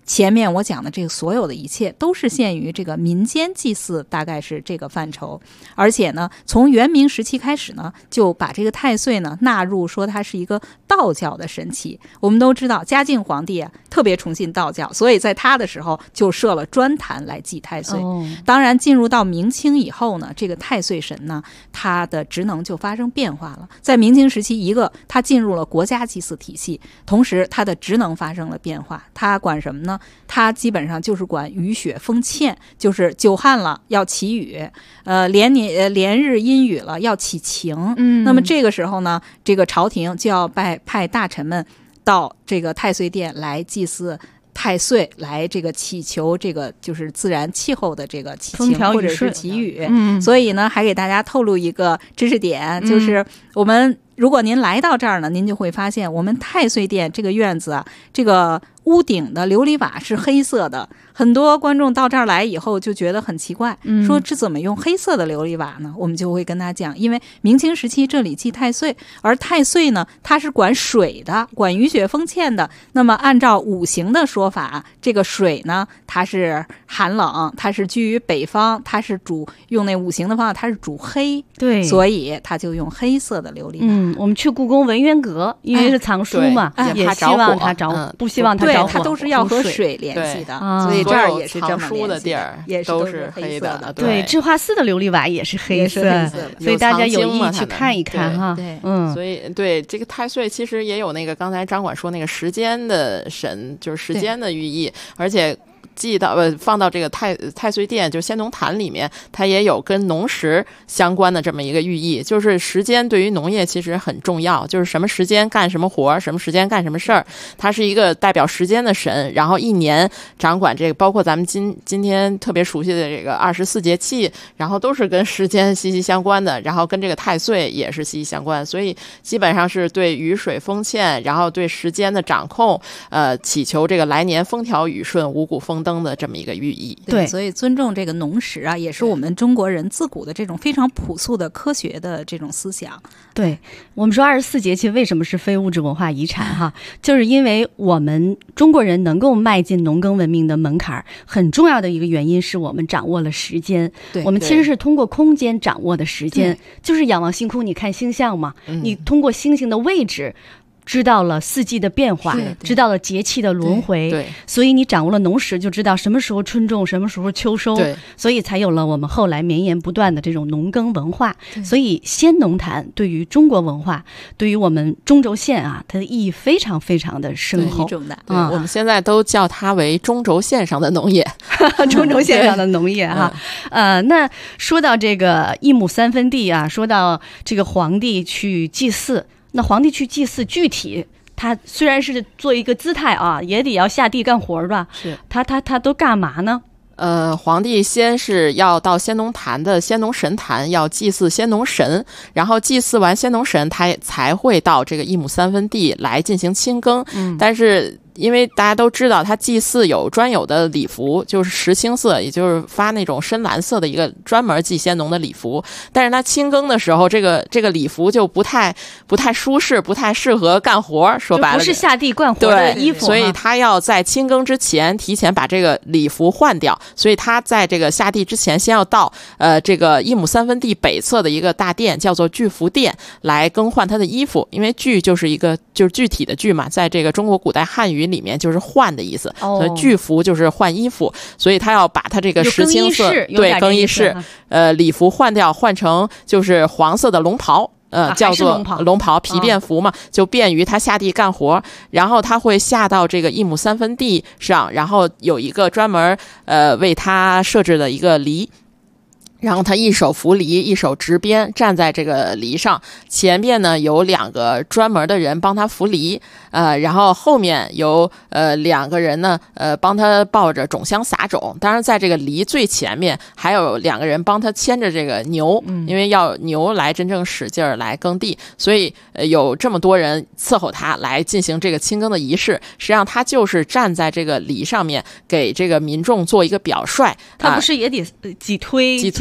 前面我讲的这个所有的一切都是限于这个民间祭祀，大概是这个范畴。而且呢，从元明时期开始呢，就把这个太岁呢纳入说它是一个道教的神祇。我们都知道嘉靖皇帝特别崇信道教，所以在他的时候就设了专坛来祭太岁。当然进入到明清以后呢，这个太岁神呢，它的职能就发生变化了。在明清时期，一个它进入了国家祭祀体系，同时它的职能发生了变化。它管什么呢？它基本上就是管雨雪风欠，就是久旱了要祈雨，连日阴雨了要祈晴。那么这个时候呢，这个朝廷就要派大臣们到这个太岁殿来祭祀太岁，来这个祈求这个就是自然气候的这个祈晴或者是祈雨。所以呢，还给大家透露一个知识点，就是我们如果您来到这儿呢，您就会发现我们太岁殿这个院子啊，这个屋顶的琉璃瓦是黑色的。很多观众到这儿来以后就觉得很奇怪，说这怎么用黑色的琉璃瓦呢？我们就会跟他讲，因为明清时期这里祭太岁，而太岁呢，它是管水的，管雨雪风欠的。那么按照五行的说法，这个水呢，它是寒冷，它是居于北方，它是用那五行的方法，它是主黑， 对， 所以它就用黑色的琉璃瓦。 我们去故宫文渊阁，因为是藏书嘛，也希望它着，不希望它着火， 它都是要和水联系的，所以这儿也是这么书的地儿也都是黑的。 对，智化寺的琉璃瓦也是黑色，所以大家有意去看一看哈。 所以对这个太岁其实也有那个刚才张管说那个时间的神，就是时间的寓意，而且放到这个太岁殿，就是先农坛里面，它也有跟农时相关的这么一个寓意，就是时间对于农业其实很重要，就是什么时间干什么活，什么时间干什么事儿，它是一个代表时间的神。然后一年掌管这个，包括咱们今天特别熟悉的这个24节气，然后都是跟时间息息相关的，然后跟这个太岁也是息息相关，所以基本上是对雨水风欠，然后对时间的掌控，祈求这个来年风调雨顺，五谷丰登的这么一个寓意。 对，所以尊重这个农时啊，也是我们中国人自古的这种非常朴素的科学的这种思想。 对，我们说24节气为什么是非物质文化遗产哈，就是因为我们中国人能够迈进农耕文明的门槛，很重要的一个原因是我们掌握了时间。对，我们其实是通过空间掌握的时间，就是仰望星空，你看星象嘛，你通过星星的位置知道了四季的变化，知道了节气的轮回，对，所以你掌握了农时，就知道什么时候春种，什么时候秋收，对，所以才有了我们后来绵延不断的这种农耕文化。所以先农坛对于中国文化，对于我们中轴线啊，它的意义非常非常的深厚。 我们现在都叫它为中轴线上的农业， 中轴线上的农业哈。那说到这个一亩三分地啊，说到这个皇帝去祭祀。那皇帝去祭祀，具体他虽然是做一个姿态啊，也得要下地干活吧？是，他都干嘛呢？ 皇帝先是要到先农坛的先农神坛要祭祀先农神，然后祭祀完先农神，他才会到这个一亩三分地来进行亲耕。但是因为大家都知道，他祭祀有专有的礼服，就是石青色，也就是发那种深蓝色的一个专门祭先农的礼服。但是他亲耕的时候，这个礼服就不太舒适，不太适合干活。说白了， 不是下地干活的衣服， 所以他要在亲耕之前提前把这个礼服换掉。所以他在这个下地之前，先要到这个一亩三分地北侧的一个大殿，叫做具服殿，来更换他的衣服。因为具就是具体的具嘛，在这个中国古代汉语里面就是换的意思，所以具服就是换衣服，所以他要把他这个石青色更衣室礼服换掉，换成就是黄色的龙袍。叫做龙袍皮便服嘛，就便于他下地干活。然后他会下到这个一亩三分地上，然后有一个专门为他设置的一个犁。然后他一手扶犁，一手执鞭，站在这个犁上，前边呢有2个专门的人帮他扶犁，然后后面有2个人呢帮他抱着种香撒种。当然在这个犁最前面还有2个人帮他牵着这个牛，因为要牛来真正使劲儿来耕地，所以有这么多人伺候他来进行这个亲耕的仪式。实际上他就是站在这个犁上面给这个民众做一个表率。 他不是也得挤推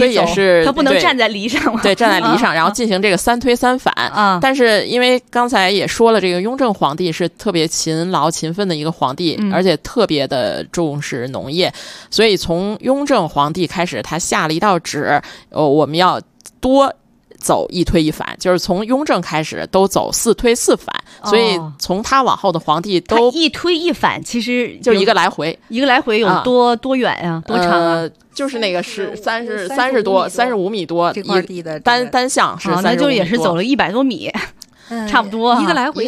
以也是他不能站在犁上嘛， 对，站在犁上，然后进行这个3推3反啊。但是因为刚才也说了，这个雍正皇帝是特别勤劳勤奋的一个皇帝，而且特别的重视农业，所以从雍正皇帝开始，他下了一道旨，我们要多走1推1反，就是从雍正开始都走4推4反，所以从他往后的皇帝都 1推1反，其实就一个来回， 一个来回有多远啊？多长啊？ 就是那个是30多35米多这块地的单向是35米多， 那就也是走了100多米。差不多一个来回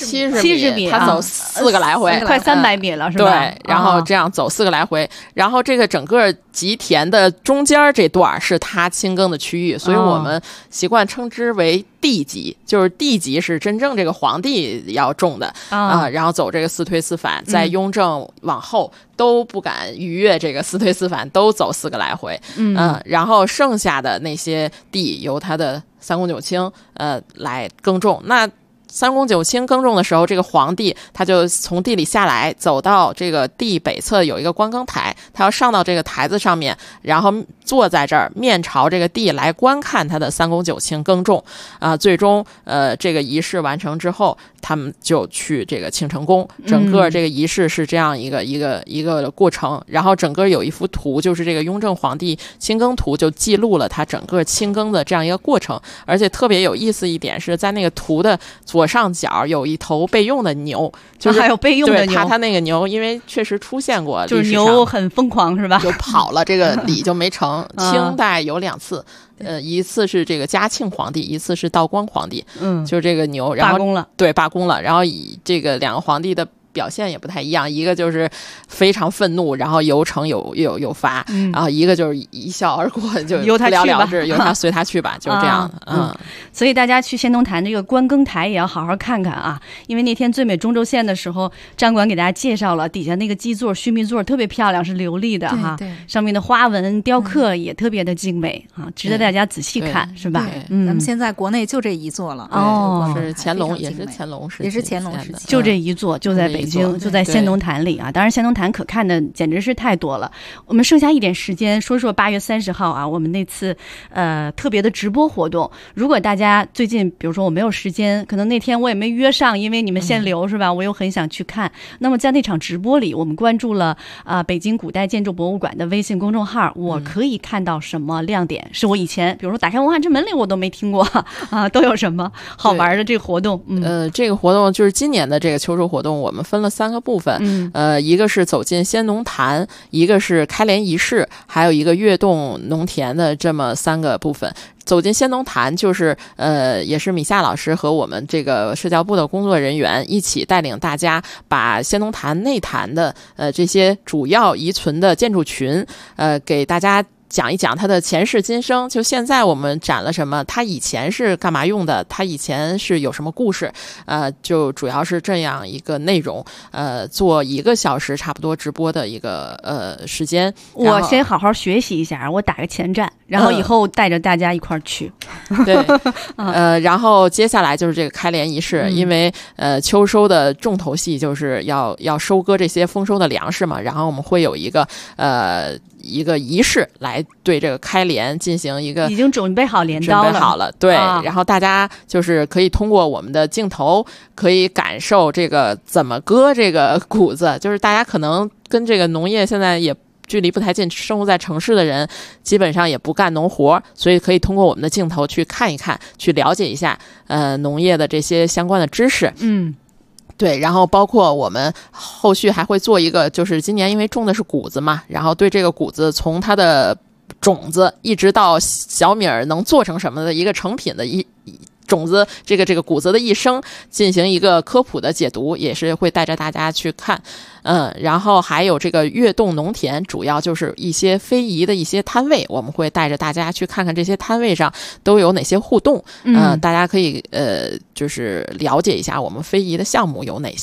70 米， 他走4个来回， 快300米了，是吧？ 对，然后这样走4个来回，然后这个整个瘠田的中间这段是他亲耕的区域，所以我们习惯称之为地瘠，就是地瘠是真正这个皇帝要种的然后走这个4推4反，在雍正往后都不敢逾越这个4推4反，都走4个来回，然后剩下的那些地由他的三公九卿来耕种。那三公九卿耕种的时候，这个皇帝他就从地里下来，走到这个地北侧有一个观耕台，他要上到这个台子上面，然后坐在这儿面朝这个地来观看他的三公九卿耕种最终这个仪式完成之后，他们就去这个庆成宫，整个这个仪式是这样一个过程。然后整个有一幅图，就是这个雍正皇帝亲耕图，就记录了他整个亲耕的这样一个过程。而且特别有意思一点是在那个图的左上角有一头备用的牛，就是还有备用的牛， 他那个牛因为确实出现过， 就是牛很疯狂是吧？ 就跑了，这个礼就没成。清代有2次。一次是这个嘉庆皇帝，一次是道光皇帝，就是这个牛然后罢工了，然后以这个2个皇帝的表现也不太一样，一个就是非常愤怒，然后有惩有罚，然后一个就是一笑而过，就由他不了了之，由他随他去吧，就是这样的。 所以大家去仙农坛这个观耕台也要好好看看啊，因为那天最美中轴线的时候，张管给大家介绍了底下那个基座、须弥座特别漂亮，是琉璃的哈，上面的花纹雕刻也特别的精美啊，值得大家仔细看，是吧？ 咱们现在国内就这一座了， 是乾隆，也是乾隆时期， 就这一座，就在北京，就在仙农坛里啊。当然，仙农坛可看的简直是太多了。我们剩下一点时间，说8月30号啊，我们那次特别的直播活动。如果大家最近比如说我没有时间，可能那天我也没约上，因为你们限流是吧？我又很想去看。那么在那场直播里，我们关注了北京古代建筑博物馆的微信公众号，我可以看到什么亮点？是我以前比如说打开文化之门里我都没听过啊，都有什么好玩的这个活动？ 这个活动就是今年的这个秋收活动，我们分了3个部分，一个是走进仙农坛，一个是开镰仪式，还有一个跃动农田的这么3个部分。走进仙农坛就是也是米夏老师和我们这个社教部的工作人员一起带领大家把仙农坛内坛的这些主要遗存的建筑群给大家讲一讲它的前世今生，就现在我们展了什么，它以前是干嘛用的，它以前是有什么故事，就主要是这样一个内容，做1个小时差不多直播的一个时间。 我先好好学习一下，我打个前站，然后以后带着大家一块儿去。 对，然后接下来就是这个开镰仪式，因为秋收的重头戏就是要收割这些丰收的粮食嘛，然后我们会有一个仪式来对这个开镰进行一个已经准备好镰刀了， 准备好了，对，然后大家就是可以通过我们的镜头可以感受这个怎么割这个谷子，就是大家可能跟这个农业现在也距离不太近，生活在城市的人基本上也不干农活，所以可以通过我们的镜头去看一看，去了解一下农业的这些相关的知识。对，然后包括我们后续还会做一个，就是今年因为种的是谷子嘛，然后对这个谷子从它的种子一直到小米儿能做成什么的一个成品的种子这个谷子的一生进行一个科普的解读，也是会带着大家去看。然后还有这个跃动农田，主要就是一些非遗的一些摊位，我们会带着大家去看看这些摊位上都有哪些互动，大家可以就是了解一下我们非遗的项目有哪些。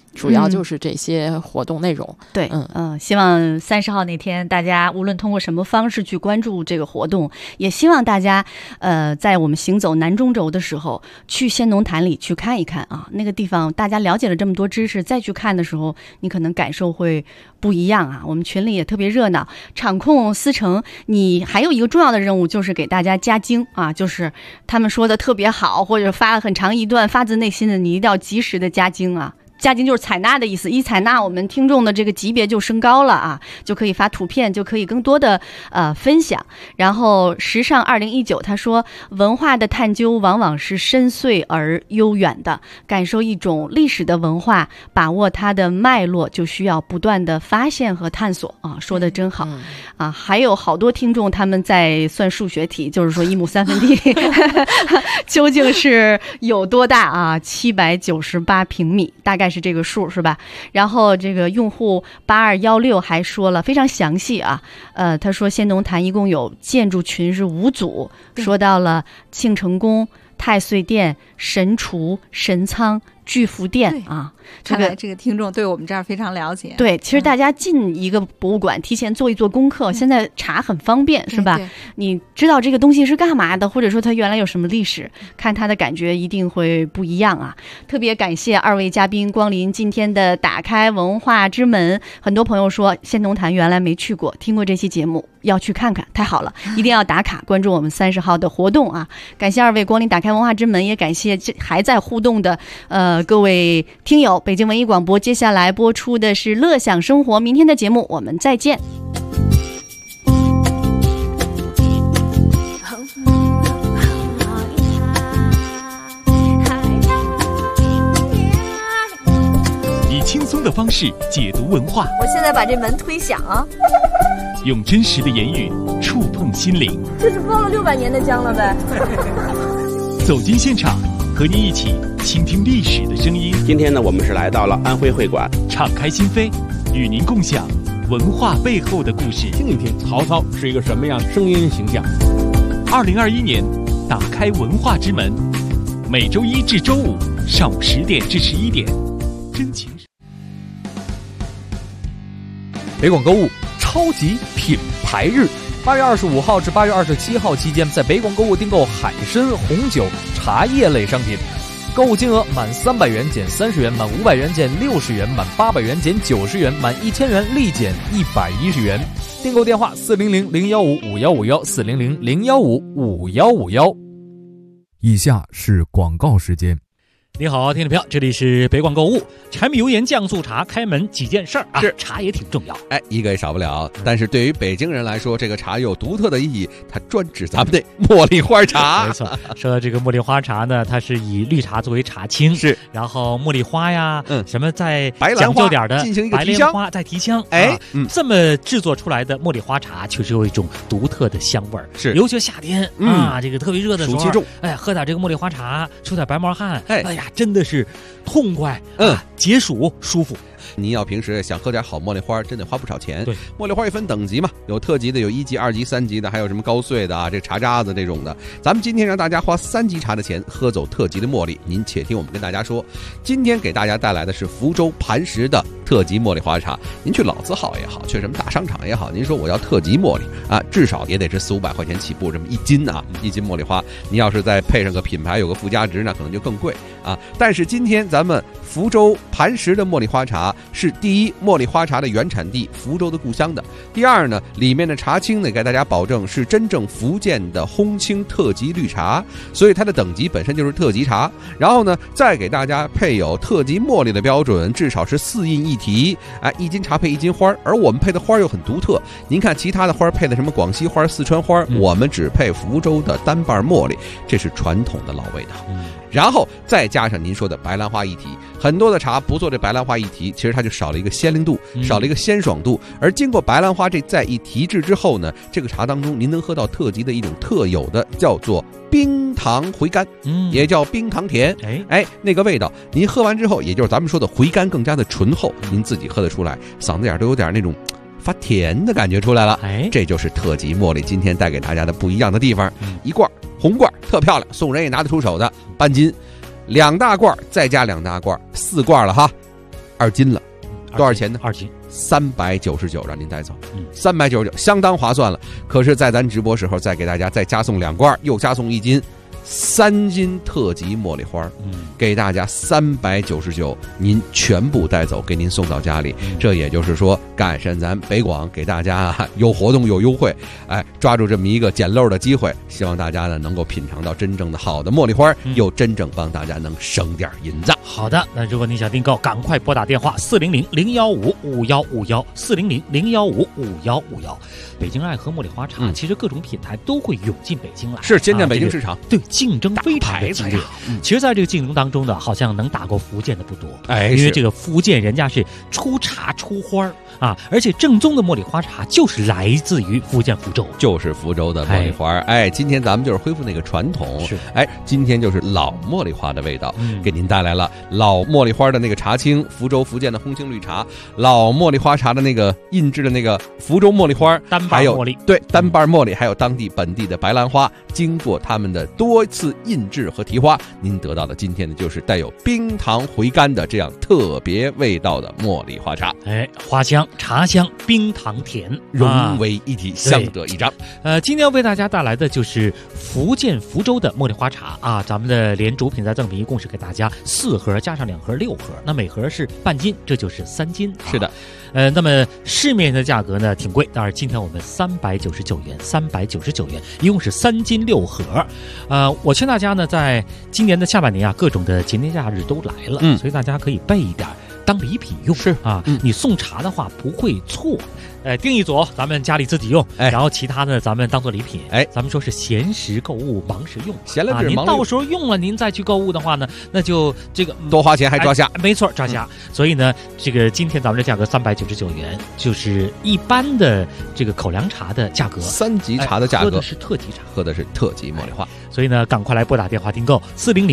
主要就是这些活动内容。 对，希望30号那天大家无论通过什么方式去关注这个活动，也希望大家在我们行走南中轴的时候去先农坛里去看一看啊，那个地方大家了解了这么多知识，再去看的时候，你可能感受会不一样啊。我们群里也特别热闹，场控思成，你还有一个重要的任务就是给大家加精啊，就是他们说的特别好，或者发了很长一段发自内心的，你一定要及时的加精啊。加精就是采纳的意思，一采纳我们听众的这个级别就升高了啊，就可以发图片，就可以更多的分享。然后时尚2019他说，文化的探究往往是深邃而悠远的，感受一种历史的文化，把握它的脉络，就需要不断的发现和探索啊，说的真好啊。还有好多听众他们在算数学题，就是说1亩3分地究竟是有多大啊？798平米，大概是这个数是吧？然后这个用户8216还说了非常详细啊，他说先农坛一共有建筑群是5组，说到了庆成宫、太岁殿、神厨、神仓、巨福殿啊。 看来这个听众对我们这儿非常了解。 对，其实大家进一个博物馆，提前做一做功课，现在查很方便，是吧？你知道这个东西是干嘛的，或者说它原来有什么历史，看它的感觉一定会不一样啊。特别感谢2位嘉宾光临今天的打开文化之门。很多朋友说先农坛原来没去过，听过这期节目要去看看，太好了，一定要打卡关注我们30号的活动啊！感谢2位光临打开文化之门，也感谢还在互动的各位听友。北京文艺广播接下来播出的是乐享生活，明天的节目我们再见。 以轻松的方式解读文化， 我现在把这门推响啊， 用真实的言语触碰心灵， 这是包了600年的姜了呗。 走进现场，和你一起倾听历史的声音。 今天呢，我们是来到了安徽会馆， 敞开心扉，与您共享文化背后的故事， 听一听曹操是一个什么样的声音形象。 2021年，打开文化之门，每周1至周5上午10点至11点，真情。 北广购物超级品牌日，8月25号至8月27号期间，在北广购物订购海参、红酒、茶叶类商品，购物金额满300元减30元，满500元减60元，满800元减90元，满1000元立减110元。订购电话400-015-5151，400-015-5151。 以下是广告时间。 你好，听众朋友，这里是北广购物。柴米油盐酱醋茶开门几件事儿啊，茶也挺重要， 一个也少不了。但是对于北京人来说，这个茶有独特的意义，它专指咱们的茉莉花茶。 没错，说这个茉莉花茶呢，它是以绿茶作为茶青， 是， 然后茉莉花呀，什么再白讲究点的进行一个白莲花再提香，这么制作出来的茉莉花茶确实有一种独特的香味儿， 是， 尤其夏天啊，这个特别热的时候， 暑气重， 喝点这个茉莉花茶，出点白毛汗，哎呀，真的是痛快，解暑舒服。 您要平时想喝点好茉莉花，真的花不少钱。 对， 茉莉花也分等级嘛，有特级的，有1级、2级、3级的，还有什么高碎的啊，这茶渣子这种的。咱们今天让大家花3级茶的钱喝走特级的茉莉，您且听我们跟大家说，今天给大家带来的是福州磐石的特级茉莉花茶。您去老字号也好，去什么大商场也好，您说我要特级茉莉啊，至少也得是400-500块钱起步，这么1斤啊，1斤茉莉花，你要是再配上个品牌，有个附加值，那可能就更贵啊。但是今天咱们福州磐石的茉莉花茶是第一，茉莉花茶的原产地，福州的故乡的；第二呢，里面的茶青呢，给大家保证是真正福建的烘青特级绿茶，所以它的等级本身就是特级茶。然后呢，再给大家配有特级茉莉的标准，至少是4印1提，1斤茶配1斤花，而我们配的花又很独特。您看其他的花配的什么广西花、四川花，我们只配福州的单瓣茉莉，这是传统的老味道。然后再加上您说的白兰花1提，很多的茶不做这白兰花1提，其实它就少了一个鲜灵度，少了一个鲜爽度。而经过白兰花这再一提制之后呢，这个茶当中您能喝到特级的一种特有的叫做冰糖回甘，也叫冰糖甜。那个味道您喝完之后，也就是咱们说的回甘更加的醇厚，您自己喝得出来，嗓子眼都有点那种发甜的感觉出来了。这就是特级茉莉今天带给大家的不一样的地方。一罐红罐特漂亮，送人也拿得出手的，半斤，2大罐再加2大罐，4罐了哈。 2斤了。多少钱呢 ？2斤 ，399让您带走，399相当划算了。可是，在咱直播时候再给大家再加送2罐，又加送1斤，3斤特级茉莉花，给大家399，您全部带走，给您送到家里。这也就是说，赶上咱北广给大家有活动有优惠，哎，抓住这么一个捡漏的机会，希望大家呢能够品尝到真正的好的茉莉花，又真正帮大家能省点银子。 好的，那如果您想订购，赶快拨打电话400-015-5151，400-015-5151。北京爱喝茉莉花茶，其实各种品牌都会涌进北京来， 是先占北京市场， 对，竞争非常的激烈。其实，在这个竞争当中呢，好像能打过福建的不多，因为这个福建人家是出茶出花啊，而且正宗的茉莉花茶就是来自于福建福州， 就是福州的茉莉花。今天咱们就是恢复那个传统，今天就是老茉莉花的味道，给您带来了老茉莉花的那个茶青，福州福建的红青绿茶，老茉莉花茶的那个印制的那个福州茉莉花， 还有单瓣茉莉，还有当地本地的白兰花，经过他们的多次印制和提花，您得到的今天的就是带有冰糖回甘的这样特别味道的茉莉花茶。 花香、茶香、冰糖甜融为一体，相得益彰。 今天要为大家带来的就是福建福州的茉莉花茶啊，咱们的连主品再赠品一共是给大家4盒加上2盒6盒，那每盒是半斤，这就是3斤。 是的。 那么市面的价格呢挺贵，但是今天我们399元，399元，一共是3斤6盒。我劝大家呢，在今年的下半年啊，各种的节年假日都来了，所以大家可以备一点当礼品用。 是啊，你送茶的话不会错。订一组咱们家里自己用，然后其他的咱们当做礼品。咱们说是闲时购物，忙时用。 闲了您到时候用了，您再去购物的话呢，那就这个多花钱还抓瞎。 没错，抓瞎。所以呢，这个今天咱们的价格399元，就是一般的这个口粮茶的价格 ，3级茶的价格， 喝的是特级茶， 喝的是特级茉莉花。 所以呢，赶快来拨打电话订购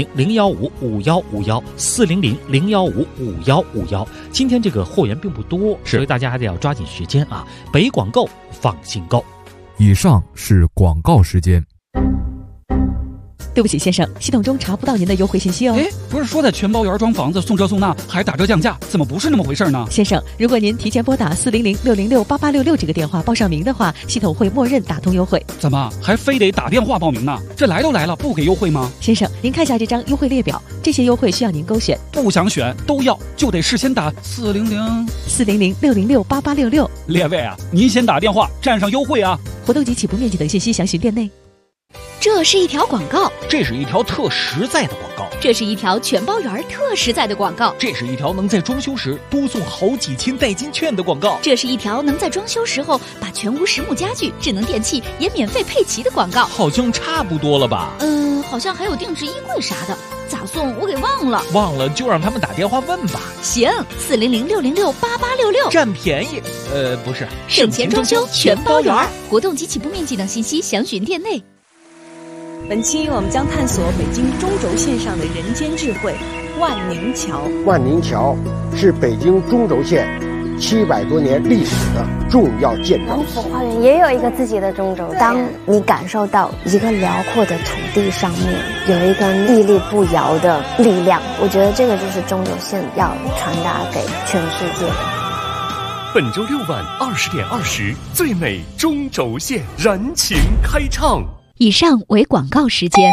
400-015-5151，400-015-5151。今天这个货源并不多，所以大家还得要抓紧时间啊！北广购，放心购。 以上是广告时间。 对不起，先生，系统中查不到您的优惠信息哦。 不是说在全包园装房子送这送那还打折降价，怎么不是那么回事呢？ 先生，如果您提前拨打400-606-8866这个电话报上名的话，系统会默认打通优惠。 怎么还非得打电话报名呢？这来都来了，不给优惠吗？ 先生，您看一下这张优惠列表，这些优惠需要您勾选。 不想选都要，就得事先打 400-606-8866。 列位啊，您先打电话占上优惠啊！ 活动及起步面积等信息详询店内。 这是一条广告， 这是一条特实在的广告， 这是一条全包园特实在的广告， 这是一条能在装修时多送好几千代金券的广告， 这是一条能在装修时候把全屋实木家具、智能电器也免费配齐的广告。 好像差不多了吧？ 好像还有定制衣柜啥的，咋送我给忘了。 忘了就让他们打电话问吧。 行，400-606-8866， 占便宜。不是， 省钱装修全包园。活动及起步面积等信息详询店内。 本期我们将探索北京中轴线上的人间智慧——万宁桥。 万宁桥是北京中轴线700多年历史的重要建筑。 王府花园也有一个自己的中轴线。当你感受到一个辽阔的土地上面有一个屹立不摇的力量，我觉得这个就是中轴线要传达给全世界的。 本周6晚20点20，最美中轴线燃情开唱。 以上为广告时间。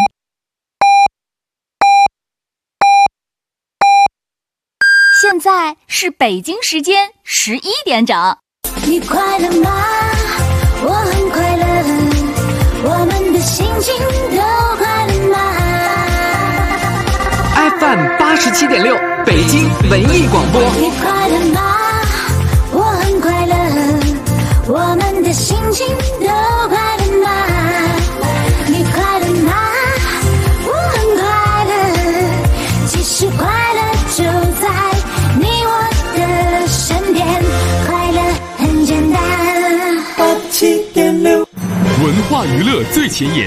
现在是北京时间11点整。 你快乐吗？我很快乐，我们的心情都快乐吗 ？FM 87.6，北京文艺广播。 你快乐吗？我很快乐，我们的心情都快乐吗？你快乐吗？我很快乐，其实快乐就在你我的身边，快乐很简单。 87.6，文化娱乐最前沿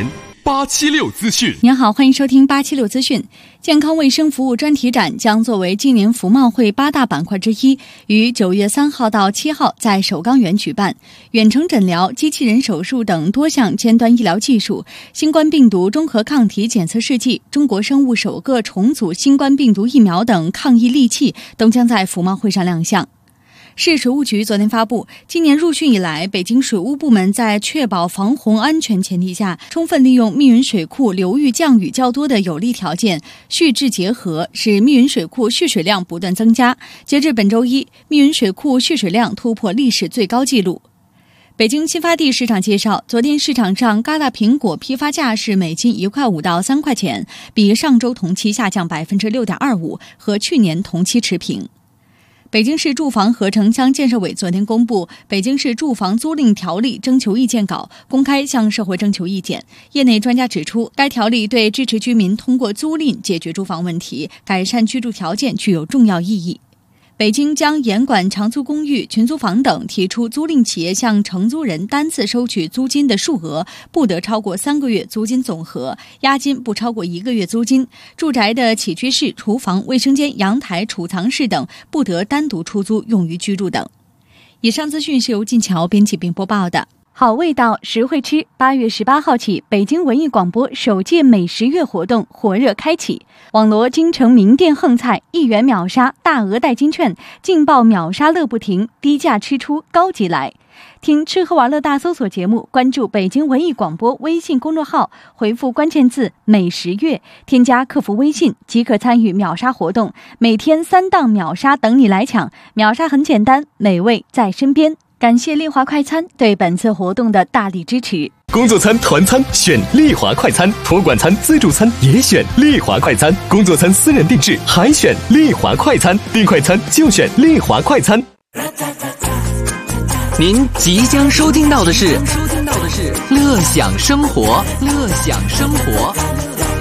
876资讯。 您好，欢迎收听876资讯。健康卫生服务专题展将作为今年服贸会8大板块之一，于9月3号到7号在首钢园举办。远程诊疗、机器人手术等多项尖端医疗技术、新冠病毒综合抗体检测试剂、中国生物首个重组新冠病毒疫苗等抗疫利器都将在服贸会上亮相。市水务局昨天发布，今年入汛以来，北京水务部门在确保防洪安全前提下，充分利用密云水库流域降雨较多的有利条件，蓄质结合，使密云水库蓄水量不断增加。截至本周一，密云水库蓄水量突破历史最高纪录。北京新发地市场介绍，昨天市场上疙瘩苹果批发价是每斤1块5到3块钱，比上周同期下降6.25%，和去年同期持平。北京市住房和城乡建设委昨天公布北京市住房租赁条例征求意见稿，公开向社会征求意见。业内专家指出，该条例对支持居民通过租赁解决住房问题、改善居住条件具有重要意义。北京将严管长租公寓、群租房等提出租赁企业向承租人单次收取租金的数额不得超过3个月租金总和，押金不超过1个月租金。住宅的起居室、厨房、卫生间、阳台、储藏室等不得单独出租用于居住等。以上资讯是由晋桥编辑并播报的。好味道，实惠吃。8月18号起，北京文艺广播首届美食月活动火热开启，网罗京城名店横菜，1元秒杀，大额代金券，劲爆秒杀乐不停，低价吃出高级来。听吃喝玩乐大搜索节目，关注北京文艺广播微信公众号，回复关键字美食月，添加客服微信即可参与秒杀活动，每天3档秒杀等你来抢。秒杀很简单，美味在身边。感谢丽华快餐对本次活动的大力支持。 工作餐、团餐选丽华快餐，托管餐、自助餐也选丽华快餐，工作餐私人定制还选丽华快餐，订快餐就选丽华快餐。 您即将收听到的是乐享生活，乐享生活。